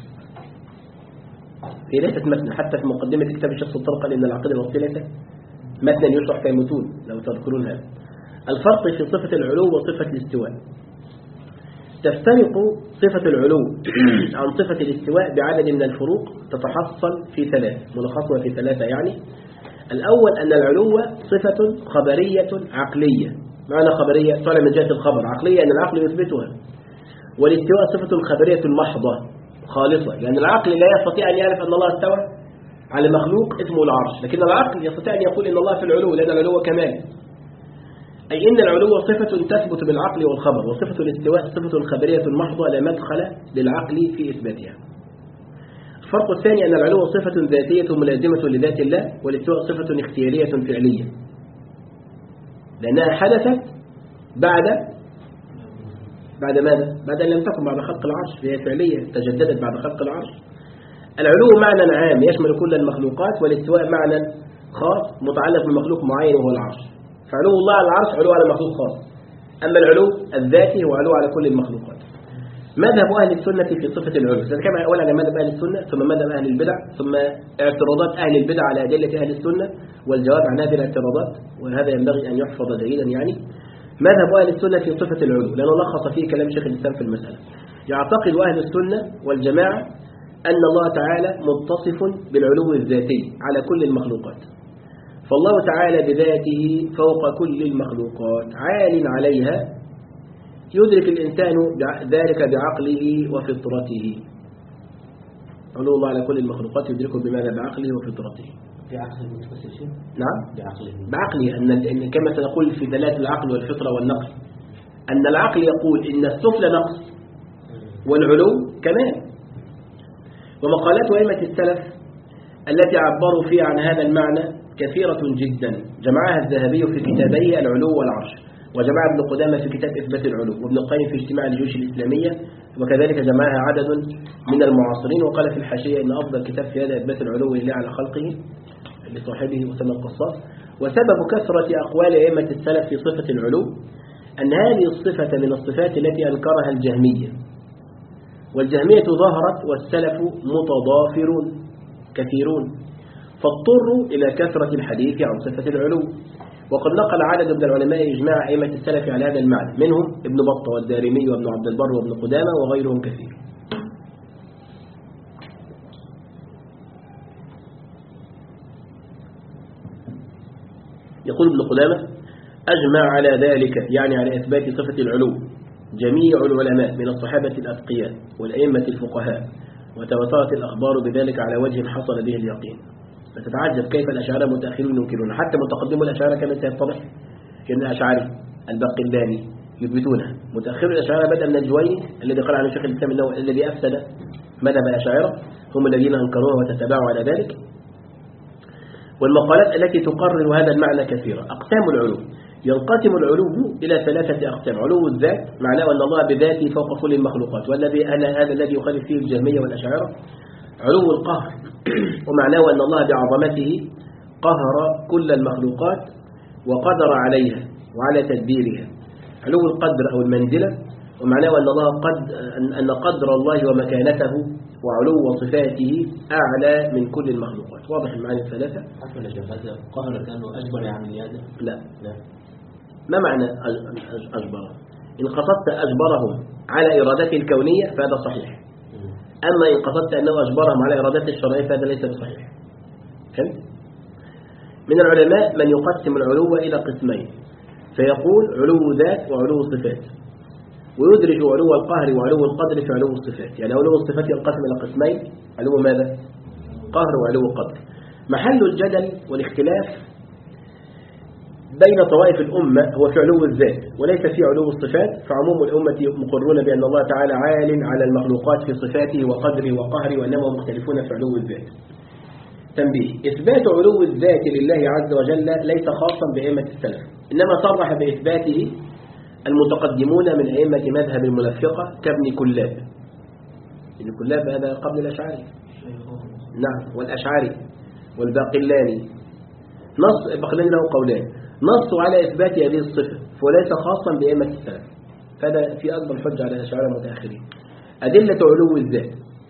Speaker 1: هي ليست متن، حتى في مقدمة كتاب الشيخ سلطان قال إن العقيدة الوسطية متنا يشرح في المتون لو تذكرون هذا. الفرق في صفة العلو وصفة الاستواء: تفترق صفة العلو عن صفة الاستواء بعدد من الفروق تتحصل في ثلاث، ملخصها في ثلاثة يعني. الأول أن العلو صفة خبرية عقلية. معنى خبرية؟ طالع من جهة الخبر، عقلية أن العقل يثبتها. والاستواء صفة خبرية محضة خالصة، لأن العقل لا يستطيع أن يعرف أن الله استوى على مخلوق اسمه العرش، لكن العقل يستطيع أن يقول إن الله في العلو، لأن العلو كمال، أي إن العلو صفة تثبت بالعقل والخبر، وصفة الاستواء صفة خبرية محضة لا مدخل للعقل في إثباتها. الفرق الثاني أن العلو صفة ذاتية ملازمة لذات الله، والاستواء صفة اختيارية فعلية، لأنها حدثت بعد بعد ماذا؟ بعد أن لم تكن بعد خلق العرش، فهي فعلية تجددت بعد خلق العرش. العلو معنى عام يشمل كل المخلوقات، والاستواء معنى خاص متعلق بمخلوق معين وهو العرش. فعلو الله على العرش علو على مخلوق خاص، أما العلو الذاتي هو علو على كل المخلوقات. مذهب أهل السنة في صفة العلو، كما أولا على مذهب أهل السنة، ثم مذهب أهل البدع، ثم اعتراضات أهل البدع على أدلة أهل السنة والجواب عن هذه الاعتراضات، وهذا ينبغي أن يحفظ جيدا يعني. مذهب أهل السنة في صفة العلو، لأنه لخص فيه كلام شيخ الإسلام في المسألة. يعتقد أهل السنة والجماعة أن الله تعالى متصف بالعلو الذاتي على كل المخلوقات، فالله تعالى بذاته فوق كل المخلوقات عال عليها، يدرك الإنسان ذلك بعقله وفطرته. علو الله على كل المخلوقات يدركه بماذا؟ بعقله وفطرته.
Speaker 2: بعقله متفسر؟
Speaker 1: نعم
Speaker 2: بعقله
Speaker 1: بعقله أن كما سنقول في دلالة العقل والفطرة والنقل، أن العقل يقول إن السفل نقص والعلو كمال. ومقالات أئمة السلف التي عبروا فيها عن هذا المعنى كثيرة جدا، جمعها الذهبي في كتابيه العلو والعرش، وجمعها ابن قدامة في كتاب إثبات العلو، وابن القيم في اجتماع الجيوش الإسلامية، وكذلك جمعها عدد من المعاصرين. وقال في الحاشية إن أفضل كتاب في هذا إثبات العلو لله على خلقه لصاحبه أسامة القصاص. وسبب كثرة أقوال أئمة السلف في صفة العلو أن هذه الصفة من الصفات التي أنكرها الجهمية، والجهمية ظهرت والسلف متضافرون كثيرون، فاضطروا إلى كثرة الحديث عن صفة العلو. وقد نقل عدد من العلماء إجماع أئمة السلف على هذا المعنى، منهم ابن بطة والدارمي وابن عبد البر وابن قدامة وغيرهم كثير. يقول ابن قدامة: أجمع على ذلك، يعني على إثبات صفة العلو، جميع العلماء من الصحابة الأتقياء والأئمة الفقهاء، وتواترت الأخبار بذلك على وجه حصل به اليقين. فتتعجب كيف الأشاعرة متأخرون ينكرون، حتى متقدمو الأشاعرة كما سيتضح كأن الأشعري الباقلاني يثبتونها. متأخر الأشاعرة بدأ من الجويني الذي قال عنه شيخ الإسلام أنه الذي أفسد مذهب الأشاعرة هم الذين أنكروها وتتبعوا على ذلك. والمقالات التي تقرر هذا المعنى كثيرة. أقسام العلو: ينقسم العلو إلى ثلاثة أقسام. علو الذات معناه أن الله بذاته فوق كل المخلوقات، والذي أنا هذا الذي يخالف فيه الجهمية والأشاعرة. علو القهر ومعناه أن الله بعظمته قهر كل المخلوقات وقدر عليها وعلى تدبيرها. علو القدر أو المنزلة ومعناه أن الله قد أن قدر الله ومكانته وعلو صفاته أعلى من كل المخلوقات. واضح المعاني الثلاثة؟
Speaker 2: حتى لشفاته قهر كانوا أجبر يعمل هذا؟
Speaker 1: لا.
Speaker 2: لا.
Speaker 1: ما معنى أجبره؟ إن قصدت أجبرهم على إرادته الكونية فهذا صحيح. أما إن قصدت أنه أجبرهم على إرادته الشرعية فهذا ليس بصحيح. فهمت؟ من العلماء من يقسم العلو إلى قسمين، فيقول علو ذات وعلو صفات، ويدرج علو القهر وعلو القدر في علو الصفات. يعني علو الصفات ينقسم إلى قسمين: علو ماذا؟ قهر وعلو القدر. محل الجدل والاختلاف بين طوائف الأمة هو في علو الذات وليس في علو الصفات، فعموم الأمة مقرون بأن الله تعالى عال على المخلوقات في صفاته وقدره وقهره، وأنهم مختلفون في علو الذات. تنبيه: إثبات علو الذات لله عز وجل ليس خاصا بأئمة السلف، إنما صرح بإثباته المتقدمون من أئمة مذهب الملفقة كابن كلاب. ابن كلاب هذا قبل الأشعري، نعم، والأشعري والباقلاني. نص الباقلاني له قولان: نص على إثبات هذه الصفة فليس خاصا بأئمة السلف، فهذا في أكبر حجة على الأشاعرة المتأخرين. أدلة علو الذات: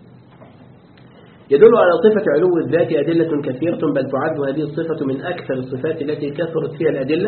Speaker 1: يدل على صفة علو الذات أدلة كثيرة، بل تعد هذه الصفة من أكثر الصفات التي كثرت فيها الأدلة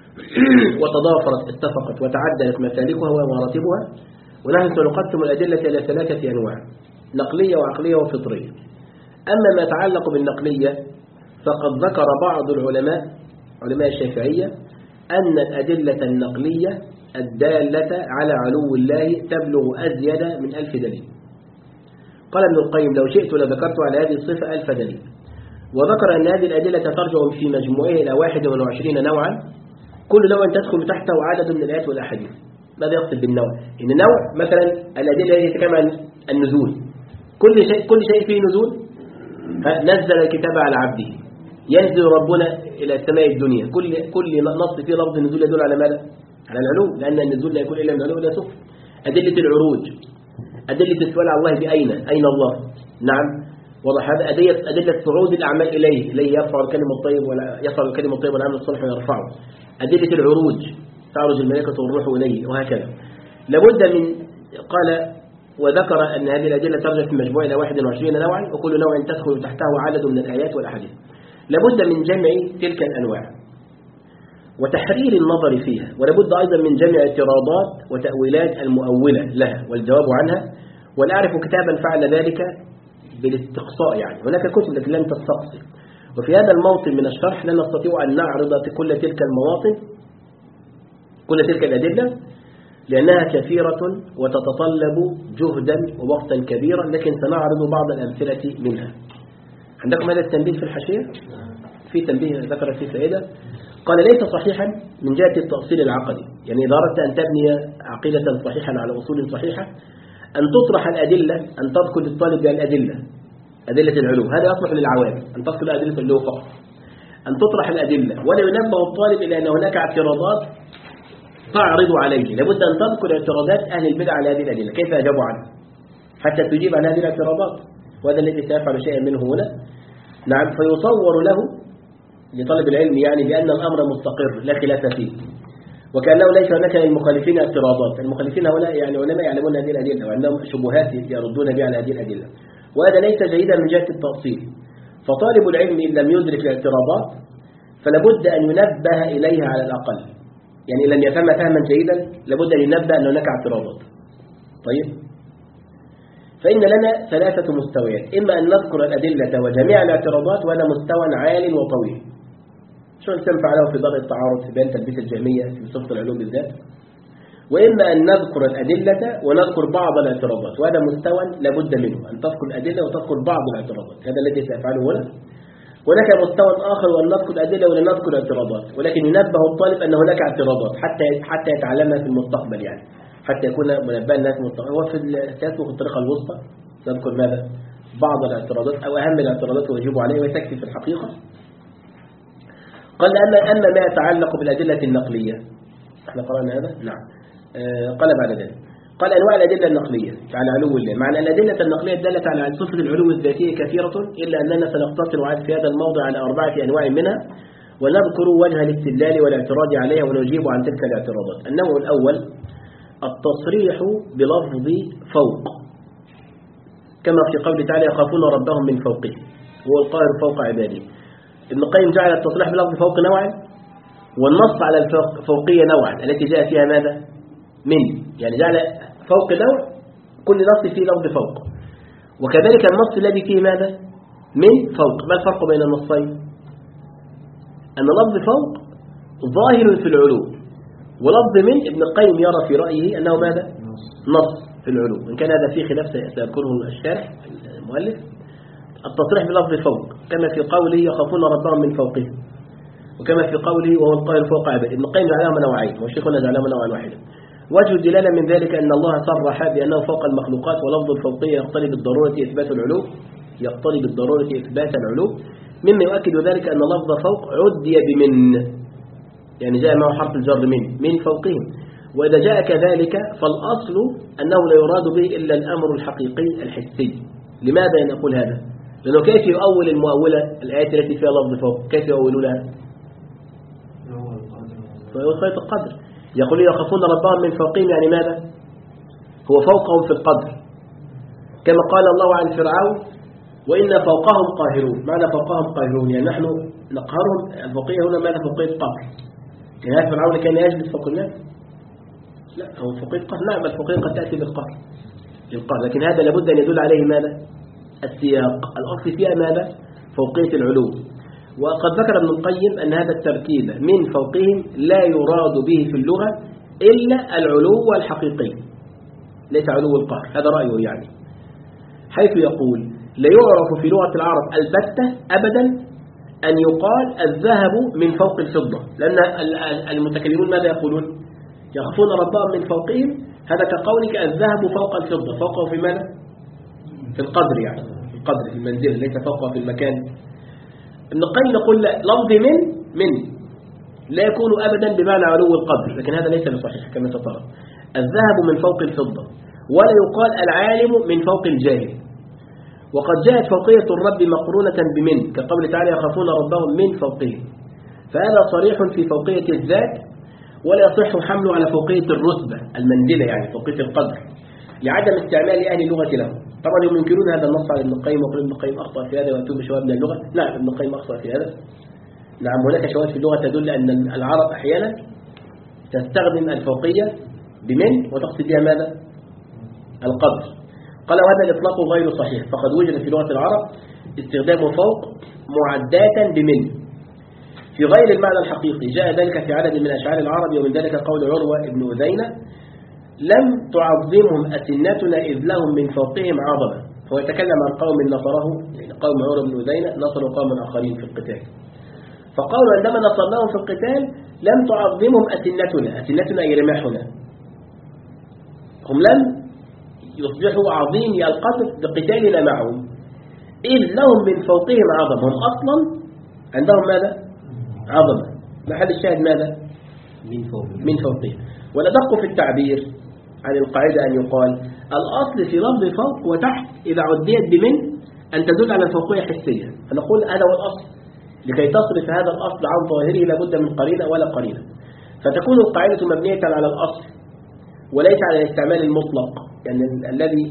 Speaker 1: وتضافرت اتفقت وتعدلت مسالكها ومراتبها. ونحن سنقسم الأدلة إلى ثلاثة أنواع: نقلية وعقلية وفطرية. أما ما يتعلق بالنقلية فقد ذكر بعض العلماء علماء الشافعية أن الأدلة النقلية الدالة على علو الله تبلغ أزيد من ألف دليل. قال ابن القيم: لو شئت لذكرت على هذه الصفة ألف دليل. وذكر أن هذه الأدلة ترجع في مجموعها إلى واحد وعشرين نوعا، كل نوع تدخل تحته عدد من الآيات والأحاديث. ماذا يقصد بالنوع؟ إن نوع مثلا الأدلة التي تتكلم عن النزول، كل شيء كل شيء فيه نزول. نزل الكتاب على عبده، ينزل ربنا إلى السماء الدنيا، كل كل نص فيه لفظ النزول يدل على ماذا؟ على العلو، لأن النزول لا يكون إلا من علو ولا سفل. أدلة العروج، أدلة السؤال على الله بأين، أين الله، نعم، واضح هذا. أدلة أدلة صعود الأعمال إليه، إليه يرفع الكلمة الطيب ولا يصل الكلمة الطيب والعمل الصالح ويرفعه. أدلة العروج، تعرج الملائكة والروح إليه، وهكذا. لابد من قال وذكر أن هذه الأدلة ترجع في مجموعة إلى واحد وعشرين نوعا، وكل نوع تدخل تحته عدد من الآيات والأحاديث. لابد من جمع تلك الأنواع وتحرير النظر فيها، ولابد أيضا من جمع اعتراضات وتأويلات المؤولة لها والجواب عنها. ولا أعرف كتابا فعل ذلك بالاستقصاء، يعني هناك كتب التي لم تستقصي. وفي هذا الموطن من الشرح لا نستطيع أن نعرض كل تلك المواطن كل تلك الأدلة لأنها كثيرة وتتطلب جهدا ووقتا كبيرا، لكن سنعرض بعض الأمثلة منها. عندكم هذا التنبيه في الحاشية؟ في تنبيه ذكر فيه فائدة. قال: ليس صحيحا من جهة التأصيل العقدي، يعني إذا أردت أن تبني عقيدة صحيحة على أصول صحيحة أن تطرح الأدلة، أن تذكر الطالب بالأدلة، أدلة العلو، هذا يصلح للعوام، أن تذكر أدلة العلو فقط، أن تطرح الأدلة، ولا ينبه الطالب إلى أن هناك اعتراضات تعرض عليه. لابد أن تذكر اعتراضات أهل البدع على هذه الأدلة، كيف أجابوا عنها حتى تجيب عن هذه الاعتراضات، وهذا الذي سيفعل شيئا منه هنا. نعم، فيصور له لطالب العلم يعني بأن الأمر مستقر لا خلاف فيه، وكأنه ليس هناك للمخالفين اعتراضات. المخالفين هؤلاء يعني علماء يعلمون هذه الأدلة وعندهم شبهات يردون بها على هذه الأدلة، وهذا ليس جيدا من جهة التأصيل. فطالب العلم إن لم يدرك الاعتراضات فلابد أن ينبه إليها على الأقل، يعني لم يفهم فهما جيدا لابد أن ينبه أن هناك اعتراضات. طيب، فإن لنا ثلاثة مستويات: إما أن نذكر الأدلة وجميع الاعتراضات، وهذا مستوى عال وطويل، شو الإنسان فعله في درء التعارض في بيان تلبيس الجهمية في صفة العلوم بالذات. وإما أن نذكر الأدلة ونذكر بعض الاعتراضات، وهذا مستوى لابد منه، أن تذكر الأدلة وتذكر بعض الاعتراضات، هذا الذي سيفعله هنا. هناك مستوى آخر وأن نذكر الأدلة ولا نذكر الاعتراضات، ولكن ينبه الطالب أن هناك اعتراضات حتى حتى يتعلمها في المستقبل، يعني حتى يكون منبها الناس في المستقبل. هو في السياسة في الطريقة الوسطى نذكر ماذا؟ بعض الاعتراضات أو أهم الاعتراضات ويجيب عليها وتكفي في الحقيقة. قال أما أما ما يتعلق بالأدلة النقلية، احنا قرأنا هذا؟ نعم. آه قال بعد ذلك قال أنواع الأدلة النقلية على علو الله، معنى الأدلة النقلية الدالة على صفة العلو الذاتية كثيرة، إلا أننا سنقتصر في هذا الموضع على أربعة أنواع منها، ونذكر وجه الاستدلال والاعتراض عليها ونجيب عن تلك الاعتراضات. النوع الأول التصريح بلفظ فوق، كما في قوله تعالى يخافون ربهم من فوقهم وهو القاهر فوق عباده. ابن القيم جعل التصريح بلفظ فوق نوعا، والنص على الفوقية نوعا التي جاء فيها ماذا؟ من، يعني جعل فوق نوع كل نص فيه لفظ فوق، وكذلك النص الذي فيه ماذا؟ من فوق. ما الفرق بين النصين؟ أن لفظ فوق ظاهر في العلو، ولفظ من ابن القيم يرى في رأيه أنه ماذا؟ نص في العلو، إن كان هذا فيه خلاف سيذكره الشارح المؤلف. التصريح بلفظ فوق كما في قوله يخافون ربهم من فوقهم، وكما في قوله وهو القاهر فوق عباده. ابن القيم جعلهما نوعين وشيخنا جعلهما نوعا واحدا. وجه الدلالة من ذلك أن الله صرح بأنه فوق المخلوقات، ولفظ الفوقية يقتضي بالضرورة إثبات العلو يقتضي بالضرورة إثبات العلو، مما يؤكد ذلك أن لفظ فوق عدي بمن، يعني جاء معه حرف الجر من من فوقهم. وإذا جاء كذلك فالأصل أنه لا يراد به إلا الأمر الحقيقي الحسي. لماذا نقول هذا؟ لأنه كيف يؤول المؤولة الآيات التي فيها لفظ فوق؟ كيف يؤولونها؟ فهو خيط القدر، يقول يخافون ربهم من فوقهم، يعني ماذا؟ هو فوقهم في القدر، كما قال الله عن فرعون وإن فوقهم قاهرون. ماذا فوقهم قاهرون؟ يعني نحن نقهرهم. الفوقية هنا ماذا؟ فوقية قهر. يعني هذا فرعون كان يجلس فوق الناس؟ لا، هو فوقية قهر. نعم الفوقية قد تأتي بالقهر القهر، لكن هذا لابد أن يدل عليه ماذا؟ السياق. الأصل فيها ماذا؟ فوقية العلو. وقد ذكر ابن القيم أن هذا التركيب من فوقهم لا يراد به في اللغة إلا العلو الحقيقي، ليس علو القهر. هذا رأيه يعني، حيث يقول لا يعرف في لغة العرب البتة أبدا أن يقال الذهب من فوق الفضة، لأن المتكلمون ماذا يقولون؟ يخافون ربهم من فوقهم. هذا كقولك الذهب فوق الفضة، فوقه في ماذا؟ في القدر، يعني في القدر في المنزل، ليس فوقه في المكان. ابن القيم يقول لا، لفظ من من لا يكون أبدا بمعنى علو القدر، لكن هذا ليس بصحيح كما سترى. الذهب من فوق الفضة، ولا يقال العالم من فوق الجاهل. وقد جاءت فوقية الرب مقرونة بمن، كقول تعالى يخافون ربهم من فوقهم، فهذا صريح في فوقية الذات، ولا يصح حمله على فوقية الرتبة المنزلة، يعني فوقية القدر، لعدم استعمال أهل اللغة له. طبعا هم ينكرون هذا النص على ابن القيم، ويقول ابن القيم أخطأ في هذا ويتوب شواذ من اللغة. نعم ابن القيم أخطأ في هذا. نعم هناك شواذ في اللغة تدل أن العرب أحيانا تستخدم الفوقية بمن وتقصد بها ماذا؟ القدر. قال وهذا الإطلاق غير صحيح، فقد وجد في لغة العرب استخدام فوق معداتا بمن في غير المعنى الحقيقي. جاء ذلك في عدد من أشعار العرب، ومن ذلك قول عروة ابن أذينة لم تعظمهم أسنتنا إذ لهم من فوقهم عظمة. هو يتكلم عن قوم نصره، يعني قوم عروة بن أذينة نصروا قوم آخرين في القتال، فقالوا عندما نصرناهم في القتال لم تعظمهم أسنتنا، أسنتنا أي رماحنا، هم لم يصبحوا عظيم القدر بقتالنا معهم إذ لهم من فوقهم عظمة. هم أصلا عندهم ماذا؟ عظمة. محل الشاهد ماذا؟
Speaker 2: من فوقهم
Speaker 1: من فوقهم. ولدق في التعبير عن القاعدة أن يقال الأصل في لفظ فوق وتحت إذا عديت بمن أن تدل على الفوقية حسية، فنقول هذا هو الأصل. لكي تصرف هذا الأصل عن ظاهره لابد من قرينة ولا قرينة، فتكون القاعدة مبنية على الأصل وليس على الاستعمال المطلق، يعني الذي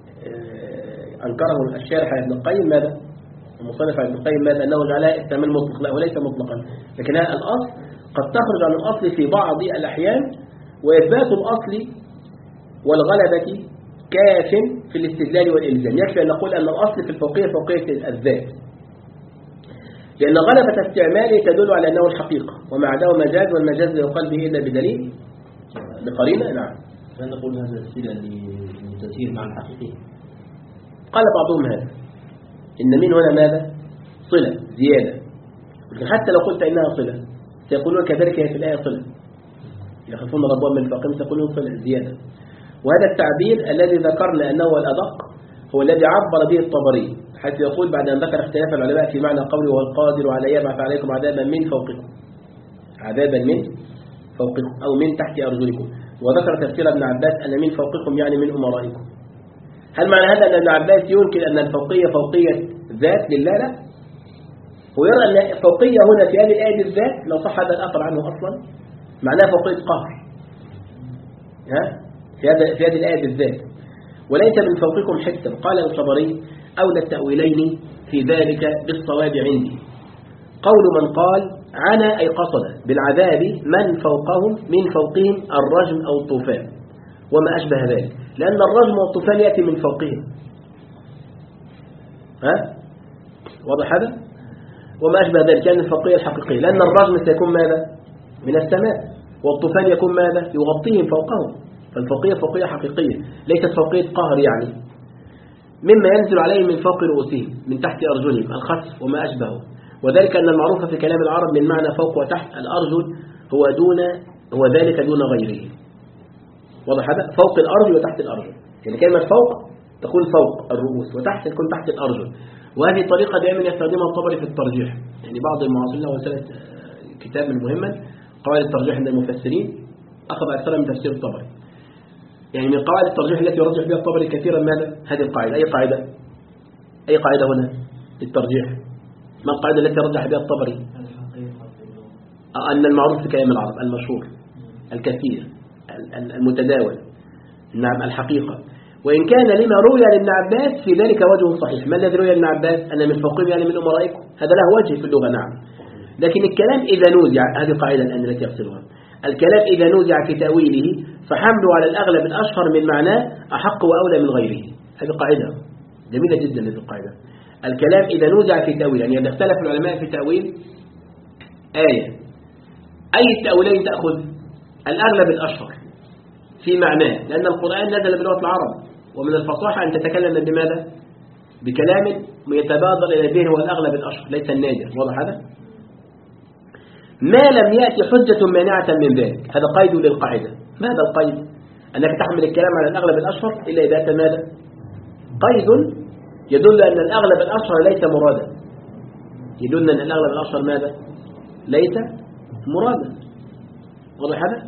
Speaker 1: أنكره الشارح على ابن القيم ماذا؟ المصنف على ابن القيم ماذا؟ أنه جعلها استعمال مطلق، لا وليس مطلقا، لكن هذا الأصل قد تخرج عن الأصل في بعض الأحيان، وإثبات الأصل والغلبة كاف في الاستدلال والإلزام. يكفي أن نقول أن الأصل في الفوقية فوقية الذات، لأن غلبة استعماله تدل على أنه الحقيقة، وما عداه مجاز، والمجاز لا يقال به إلا بدليل بقرينة. نعم
Speaker 2: فنقول هذا الصلة للتسيير مع الحقيقي.
Speaker 1: قال بعضهم هذا إن من هنا ماذا؟ صلة زيادة، لكن حتى لو قلت إنها صلة سيقولون كذلك هي في الآية صلة، يخافون ربهم من فوقهم، سيقولون صلة زيادة. وهذا التعبير الذي ذكرنا أنه الأدق هو الذي عبر به الطبري، حيث يقول بعد أن ذكر اختلاف العلماء في معنى قوله وهو القادر على يبعث عليكم عذابا من فوقكم، عذابا من فوقكم أو من تحت أرجلكم، وذكر تفسير ابن عباس أن من فوقكم يعني من أمرائكم. هل معنى هذا أن ابن عباس ينكر أن الفوقية فوقية ذات لله؟ لا، هو يرى أن الفوقية هنا في هذه الآية بالذات لو صح هذا الأثر عنه أصلا معناه فوقية قهر، ها؟ في هذا في هذه الآية بالذات، وليس من فوقكم حسا. قال الطبري أولى التأويلين في ذلك بالصواب عندي قول من قال عنا أي قصد بالعذاب من فوقهم من فوقهم الرجم أو الطوفان وما أشبه ذلك، لأن الرجم والطوفان يأتي من فوقهم، ها؟ واضح هذا؟ وما أشبه ذلك يعني الفوقية الحقيقية، لأن الرجم سيكون ماذا؟ من السماء، والطوفان يكون ماذا؟ يغطيهم فوقهم، فالفوقية فوقية حقيقية ليست فوقية قهر يعني، مما ينزل عليهم من فوق رؤوسهم من تحت أرجلهم الخسف وما أشبهه، وذلك أن المعروف في كلام العرب من معنى فوق وتحت الأرجل هو دون هو ذلك دون غيره. واضح هذا؟ فوق الأرجل وتحت الأرجل، يعني كلمة فوق تكون فوق الرؤوس وتحت تكون تحت الأرجل، وهذه طريقة دائما يستخدمها الطبري في الترجيح. يعني بعض المعاصرين له رسالة كتاب مهما قواعد الترجيح عند المفسرين أخذ أكثر من تفسير الطبري. يعني من قواعد الترجيح التي يرجح بها الطبري كثيرا ماذا؟ هذه القاعدة. أي قاعدة؟ أي قاعدة هنا للترجيح؟ ما القاعدة التي رجح بها الطبري؟ أن المعروف في كلام العرب المشهور الكثير المتداول، نعم الحقيقة. وإن كان لما روي لابن عباس في ذلك وجه صحيح. ما الذي روي لابن عباس؟ أن من فوقهم يعني من أمرائكم، هذا له وجه في اللغة نعم، لكن الكلام إذا نوزع، هذه قاعدة الآن التي يقصدها، الكلام إذا نوزع في تأويله فحمله على الأغلب الأشهر من معناه أحق وأولى من غيره. هذه قاعدة جميلة جدا هذه القاعدة. الكلام إذا نوزع في تأويل، يعني إذا اختلف العلماء في تأويل آية، أي التأويلين تأخذ؟ الأغلب الأشهر في معناه، لأن القرآن نزل بلغة العرب، ومن الفصاحة أن تتكلم بماذا؟ بكلام يتبادر إلى الذهن، هو الأغلب الأشهر ليس النادر. واضح هذا؟ ما لم يأتي حجة مانعة من ذلك، هذا قيد للقاعدة. ماذا القيد؟ أنك تحمل الكلام على الأغلب الأشهر إلا إذا أتى ماذا؟ قيد يدل أن الأغلب الأشهر ليس مرادا، يدل أن الأغلب الأشهر ماذا؟ ليس مرادا. واضح هذا؟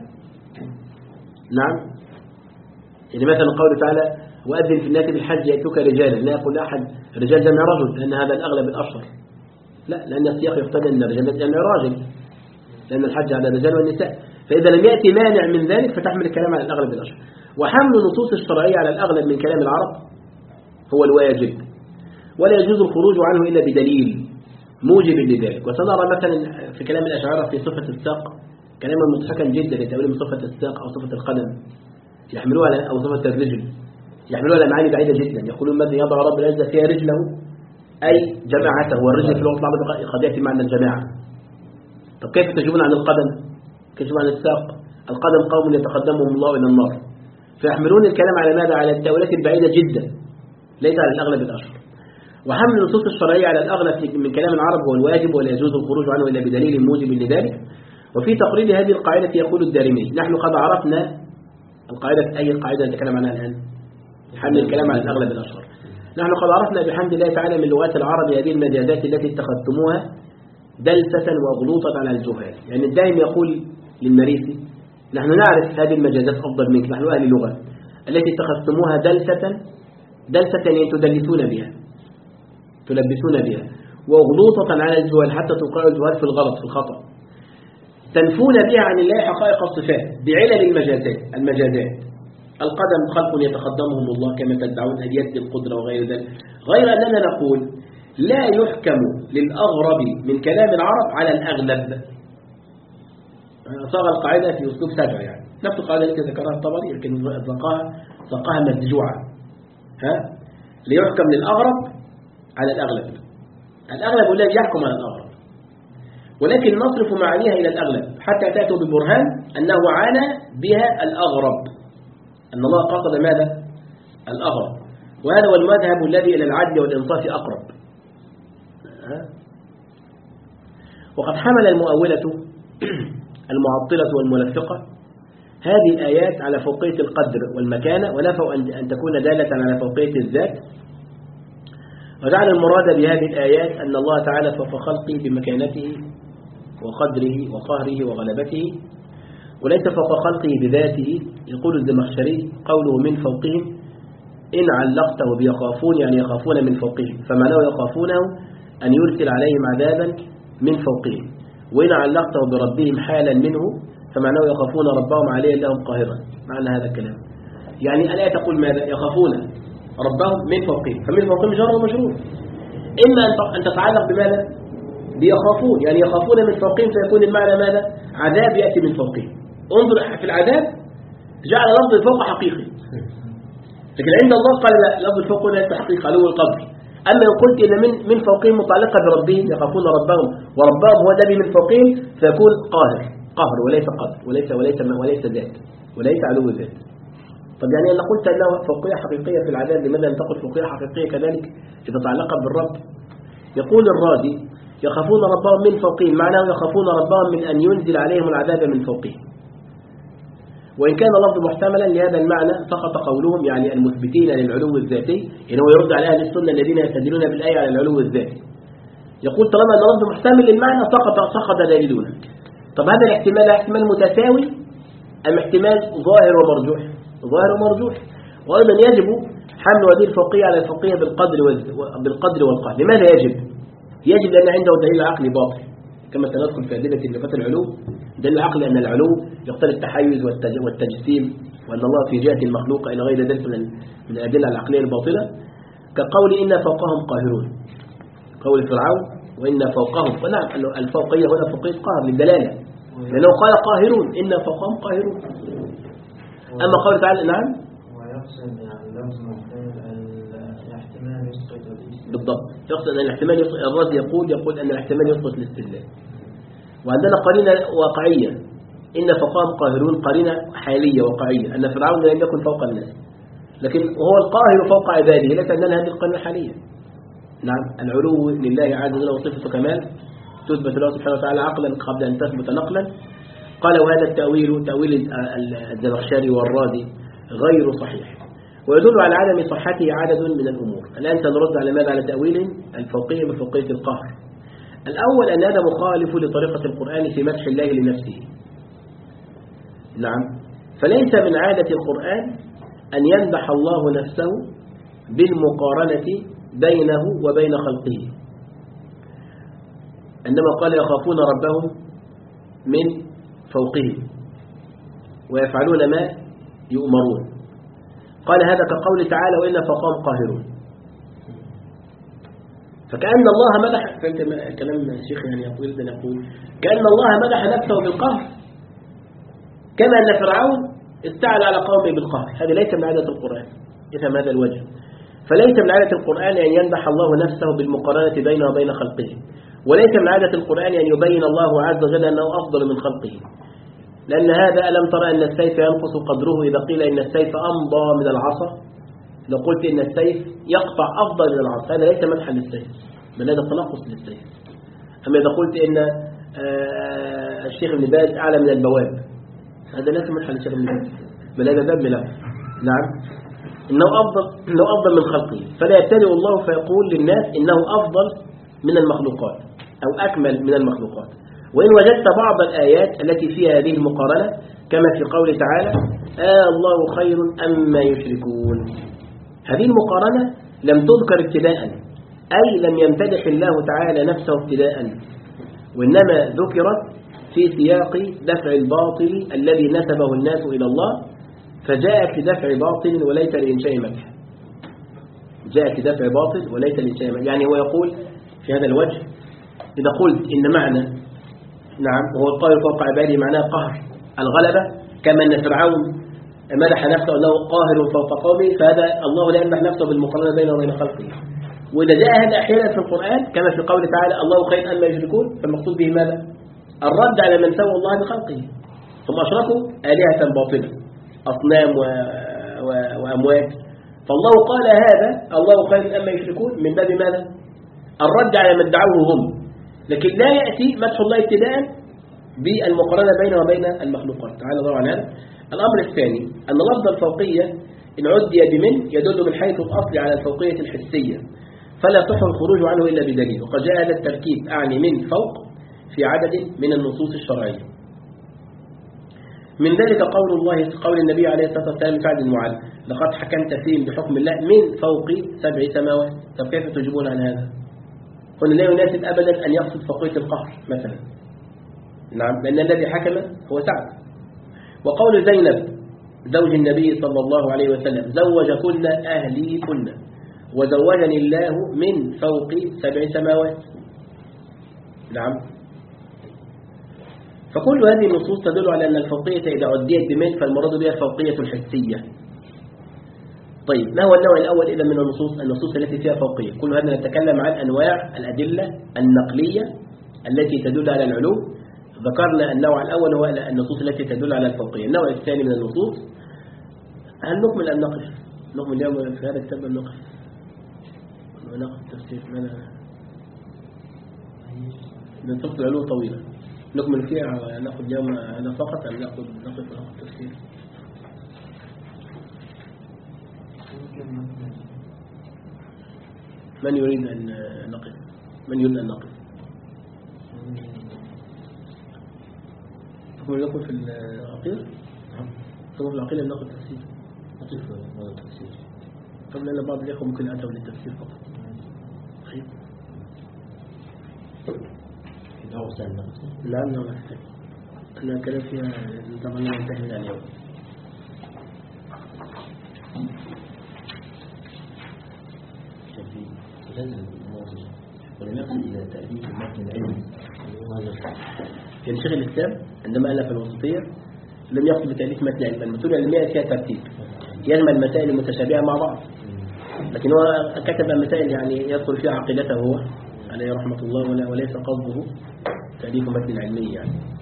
Speaker 1: نعم. يعني مثلا قوله تعالى وأذن في الناس بالحج يأتوك رجالا، لا يقول أحد رجال جمع رجل لأن هذا الأغلب الأشهر، لا، لأن السياق يقتضي أن الرجال جمع راجل، لأن الحج على الرجال والنساء. فإذا لم يأتي مانع من ذلك فتحمل الكلام على الأغلب الأشهر. وحمل النصوص الشرعية على الأغلب من كلام العرب هو الواجب، ولا يجوز الخروج عنه إلا بدليل موجب لذلك. وسنرى مثلا في كلام الأشاعرة في صفة الساق كلاما مضحكا جدا لتأويل من صفة الساق أو صفة القدم، يحملوها على أو صفة الرجل، يحملوها على معاني بعيدة جدا. يقولون ماذا يضع رب العزة فيها رجله أي جماعته، والرجل في اللغة العربية قد يأتي معنى الجماعة. طب كيف تجيبون عن القدم؟ كيف عن الساق؟ القدم قوم يتقدمهم الله إلى النار، فيحملون الكلام على ماذا؟ على التأويلات البعيدة جدا ليس على الأغلب الأشهر. وحمل النصوص الشرعية على الأغلب من كلام العرب هو الواجب، ولا يجوز الخروج عنه إلا بدليل موجب لذلك. وفي تقريب هذه القاعدة يقول الدارمي نحن قد عرفنا القاعدة. أي قاعدة نتكلم عنها الآن؟ حمل الكلام على الأغلب الأشهر. نحن قد عرفنا بحمد الله تعالى من لغات العرب هذه المجازات التي اتخذتموها دلسة وغلوطة على الجهال. يعني الدائم يقول للمريسي نحن نعرف هذه المجازات أفضل منك، نحن أهل اللغة، التي اتخذتموها دلسة دلسة يعني تدلسون بها تلبسون بها، وغلوطة على الجهال حتى توقعوا الجهال في الغلط في الخطأ، تنفون بها عن الله حقائق الصفات بعلل المجازات المجازات القدم خلق يتقدمهم الله كما تدعون، اليد القدرة وغير ذلك. غير أننا نقول لا يحكم للأغرب من كلام العرب على الأغلب. صاغ القاعدة في أسلوب سجع، يعني نفس القاعدة التي ذكرها الطبري لكن ساقها ساقها مسجوعة. ها ليحكم للأغرب على الأغلب، الأغلب الذي يحكم على الأغرب، ولكن نصرف معانيها إلى الأغلب حتى تأتوا ببرهان أنه عانى بها الأغرب، أن الله قصد ماذا؟ الأغرب. وهذا هو المذهب الذي إلى العدل والإنصاف أقرب. وقد حمل المؤولة المعطلة والملفقة هذه الآيات على فوقية القدر والمكانة، ونفوا أن تكون دالة على فوقية الذات وجعل المراد بهذه الآيات أن الله تعالى فوق خلقه بمكانته وقدره وقهره وغلبته، وليس فوق خلقه بذاته. يقول الزمخشري قوله من فوقهم إن علقته بيخافون يعني يخافون من فوقهم، فمعناه يخافونه أن يرسل عليهم عذابا من فوقهم، وإن علقته بربهم حالا منه فمعناه يخافون ربهم عليه لهم قاهرا. معنى هذا الكلام يعني الآية تقول ماذا؟ يخافون ربهم من فوقهم، فمن فوقهم جر ومجرور. إما أن تتعلق بماذا؟ بيخافون يعني يخافون من فوقهم، فيكون المعنى ماذا؟ عذاب يأتي من فوقهم. انظر في العذاب جعل لفظ الفوق حقيقي، لكن عند الله قال لا، لفظ الفوق ليس حقيقي علو القدر. أما لو قلت إن من من فوقهم متعلقة بربهم، يخافون ربهم وربهم هو الذي من فوقهم، فيكون قاهر قهر وليس قدر وليس وليس وليس ذات وليس علو ذات. طب يعني أنا قلت أنه فوقية حقيقية في العذاب، لماذا لم تقل فوقية حقيقية كذلك إذا تعلقت بالرب؟ يقول الرازي يخافون ربهم من فوقهم، معناه يخافون ربهم من أن ينزل عليهم العذاب من فوقهم. وإن كان اللفظ محتملا لهذا المعنى سقط قولهم يعني المثبتين للعلو الذاتي، يعني هو يرد على أهل السنة الذين يستدلون بالآية على العلو الذاتي. يقول طالما أن اللفظ محتمل للمعنى سقط سقط دليلنا. طب هذا الاحتمال احتمال متساوي أم احتمال ظاهر ومرجوح؟ ظاهر ومرجوح. وأيضا يجب حمل هذه الفوقية على الفوقية بالقدر بالقدر والقهر. لماذا يجب؟ يجب لأن عنده دليل عقلي باطل، كما سندخل في أدلة اللغة العلو. دليل العقل أن العلو يقتضي التحيز والتجسيم، وأن الله في جهة المخلوقة إلى غير ذلك من الأدلة العقلية الباطلة، كقول إن فوقهم قاهرون، قول فرعون وإن فوقهم. ونعم الفوقية هنا فوقية قهر للدلالة، لأنه قال قاهرون إن فوقهم قاهرون. أما قول تعالى نعم
Speaker 2: ويقصد يعني لفظ محتمل الاحتمال يسقط الاستدلال.
Speaker 1: بالضبط، يقصد أن الاحتمال يسقط. الرازي يقول يقول أن الاحتمال يسقط الاستدلال. وعندنا قرينة واقعية إن فوقهم قاهرون، قرينة حالية واقعية أن فرعون لم يكن فوق الناس، لكن هو القاهر فوق عباده، ليس عندنا هذه القرينة الحالية. نعم العلو لله عز وجل وصفة كمال تثبت له سبحانه وتعالى عقلا قبل أن تثبت نقلا. قال وهذا التأويل تأويل الزمخشري والرازي غير صحيح، ويدل على عدم صحته عدد من الأمور. الآن سنرد على ماذا؟ على تأويل الفوقية بفوقية القهر. الأول أن هذا مخالف لطريقة القرآن في مدح الله لنفسه. نعم فليس من عادة القرآن أن يمدح الله نفسه بالمقارنة بينه وبين خلقه، عندما قال يخافون ربهم من فوقهم ويفعلون ما يؤمرون، قال هذا كقول تعالى وإن فوقهم قاهرون. فكأن الله مدح، فأنت كلام الشيخ يعني يقول أن يقول كأن الله مدح نفسه بالقهر، كما أن فرعون استعلى على قومه بالقهر. هذه ليس من عادة القرآن، يفهم هذا الوجه. فليس من عادة القرآن أن يمدح الله نفسه بالمقارنة بينه وبين خلقه، وليس من عادة القرآن أن يبين الله عز وجل أنه أفضل من خلقه، لأن هذا ألم ترى أن السيف ينقص قدره إذا قيل إن السيف أمضى من العصا، لو قلت إن السيف يقطع أفضل من العصا هذا ليس مدحا للسيف بل هذا تنقص للسيف. أما إذا قلت إن الشيخ ابن باز أعلى من البواب هذا ليس مدحا للشيخ ابن باز بل هذا باب ملف. نعم إنه أفضل, إنه أفضل من خلقه، فلا يبتدئ الله فيقول للناس إنه أفضل من المخلوقات أو أكمل من المخلوقات. وإن وجدت بعض الآيات التي فيها هذه المقارنة كما في قوله تعالى آه الله خير أما يشركون، هذه المقارنة لم تذكر ابتداء، أي لم يمتدح الله تعالى نفسه ابتداء، وإنما ذكرت في سياق دفع الباطل الذي نسبه الناس إلى الله، فجاءت لدفع باطل وليس لإنشاء مدح، جاءت لدفع باطل وليس لإنشاء مدح. يعني هو يقول في هذا الوجه إذا قلت إن معنى نعم هو القاهر فوق عباده معناه قهر الغلبة، كما أن فرعون مدح نفسه أنه قاهر فوق قومه، فهذا الله لا يمدح نفسه بالمقارنة بينه وبين خلقه. وإذا جاء هذا أحيانا في القرآن كما في قوله تعالى الله خير أما يشركون، فالمقصود به ماذا؟ الرد على من سوى الله بخلقه، ثم أشركوا آلهة باطلة أصنام و... و... وأموات، فالله قال هذا الله خير أما يشركون من باب ماذا؟ الرد على من دعوه هم، لكن لا يأتي مدح الله ابتداء بالمقارنة بينه وبين المخلوقات. تعالى ضرب عن هذا. الأمر الثاني أن لفظ الفوقية إن عدي بمن يدل من حيث الأصل على الفوقية الحسية، فلا يصح الخروج عنه إلا بدليل. وقد جاء هذا التركيب أعني من فوق في عدد من النصوص الشرعية. من ذلك قول الله قول النبي عليه الصلاة والسلام سعد المعلم لقد حكمت فيهم بحكم الله من فوق سبع سماوات. طب كيف تجيبون عن هذا؟ قلنا لا يناسب أبدا أن يقصد فوقية القهر مثلا. نعم، لأن الذي حكم هو سعد. وقول زينب زوج النبي صلى الله عليه وسلم زوجكن أهليكن وزوجني الله من فوق سبع سماوات. نعم. فكل هذه النصوص تدل على أن الفوقية إذا عديت بمن فالمراد بها الفوقية الحسية. طيب ما هو النوع الأول إذا من النصوص؟ النصوص التي فيها فوقية. كل هذا نتكلم عن أنواع الأدلة النقلية التي تدل على العلو. ذكرنا النوع الأول هو النصوص التي تدل على الفوقية. النوع الثاني من النصوص هل نكمل أم نقف؟ نكمل اليوم في هذا الكتاب أم نقف؟ ونقف التفسير لنا ننتقد العلوم طويلة نكمل فيها. نأخذ يوم هذا فقط أم نأخذ نقف ونأخذ التفسير؟ من يريد أن نقف؟ من يريد أن نقف؟ نكمل لكم في العقيل؟ ثم في العقيل نأخذ التفسير. نقف هذا التفسير. طب لأن بعض الإخوة ممكن أتوا للتفسير فقط. طيب. لا لا لا أنا كلام فيها طبعا ننتهي من اليوم. ونقصد إلى تأليف المتن العلمي. ينشغل الكتاب عندما ألف الوسطية لم يقصد بتأليف متن علمي. المتون العلمية فيها ترتيب يجمع المسائل المتشابهة مع بعض، لكن هو كتب مسائل يعني يدخل فيها عقيدته هو عليه رحمة الله وليس قصده تأليف متن علمي يعني.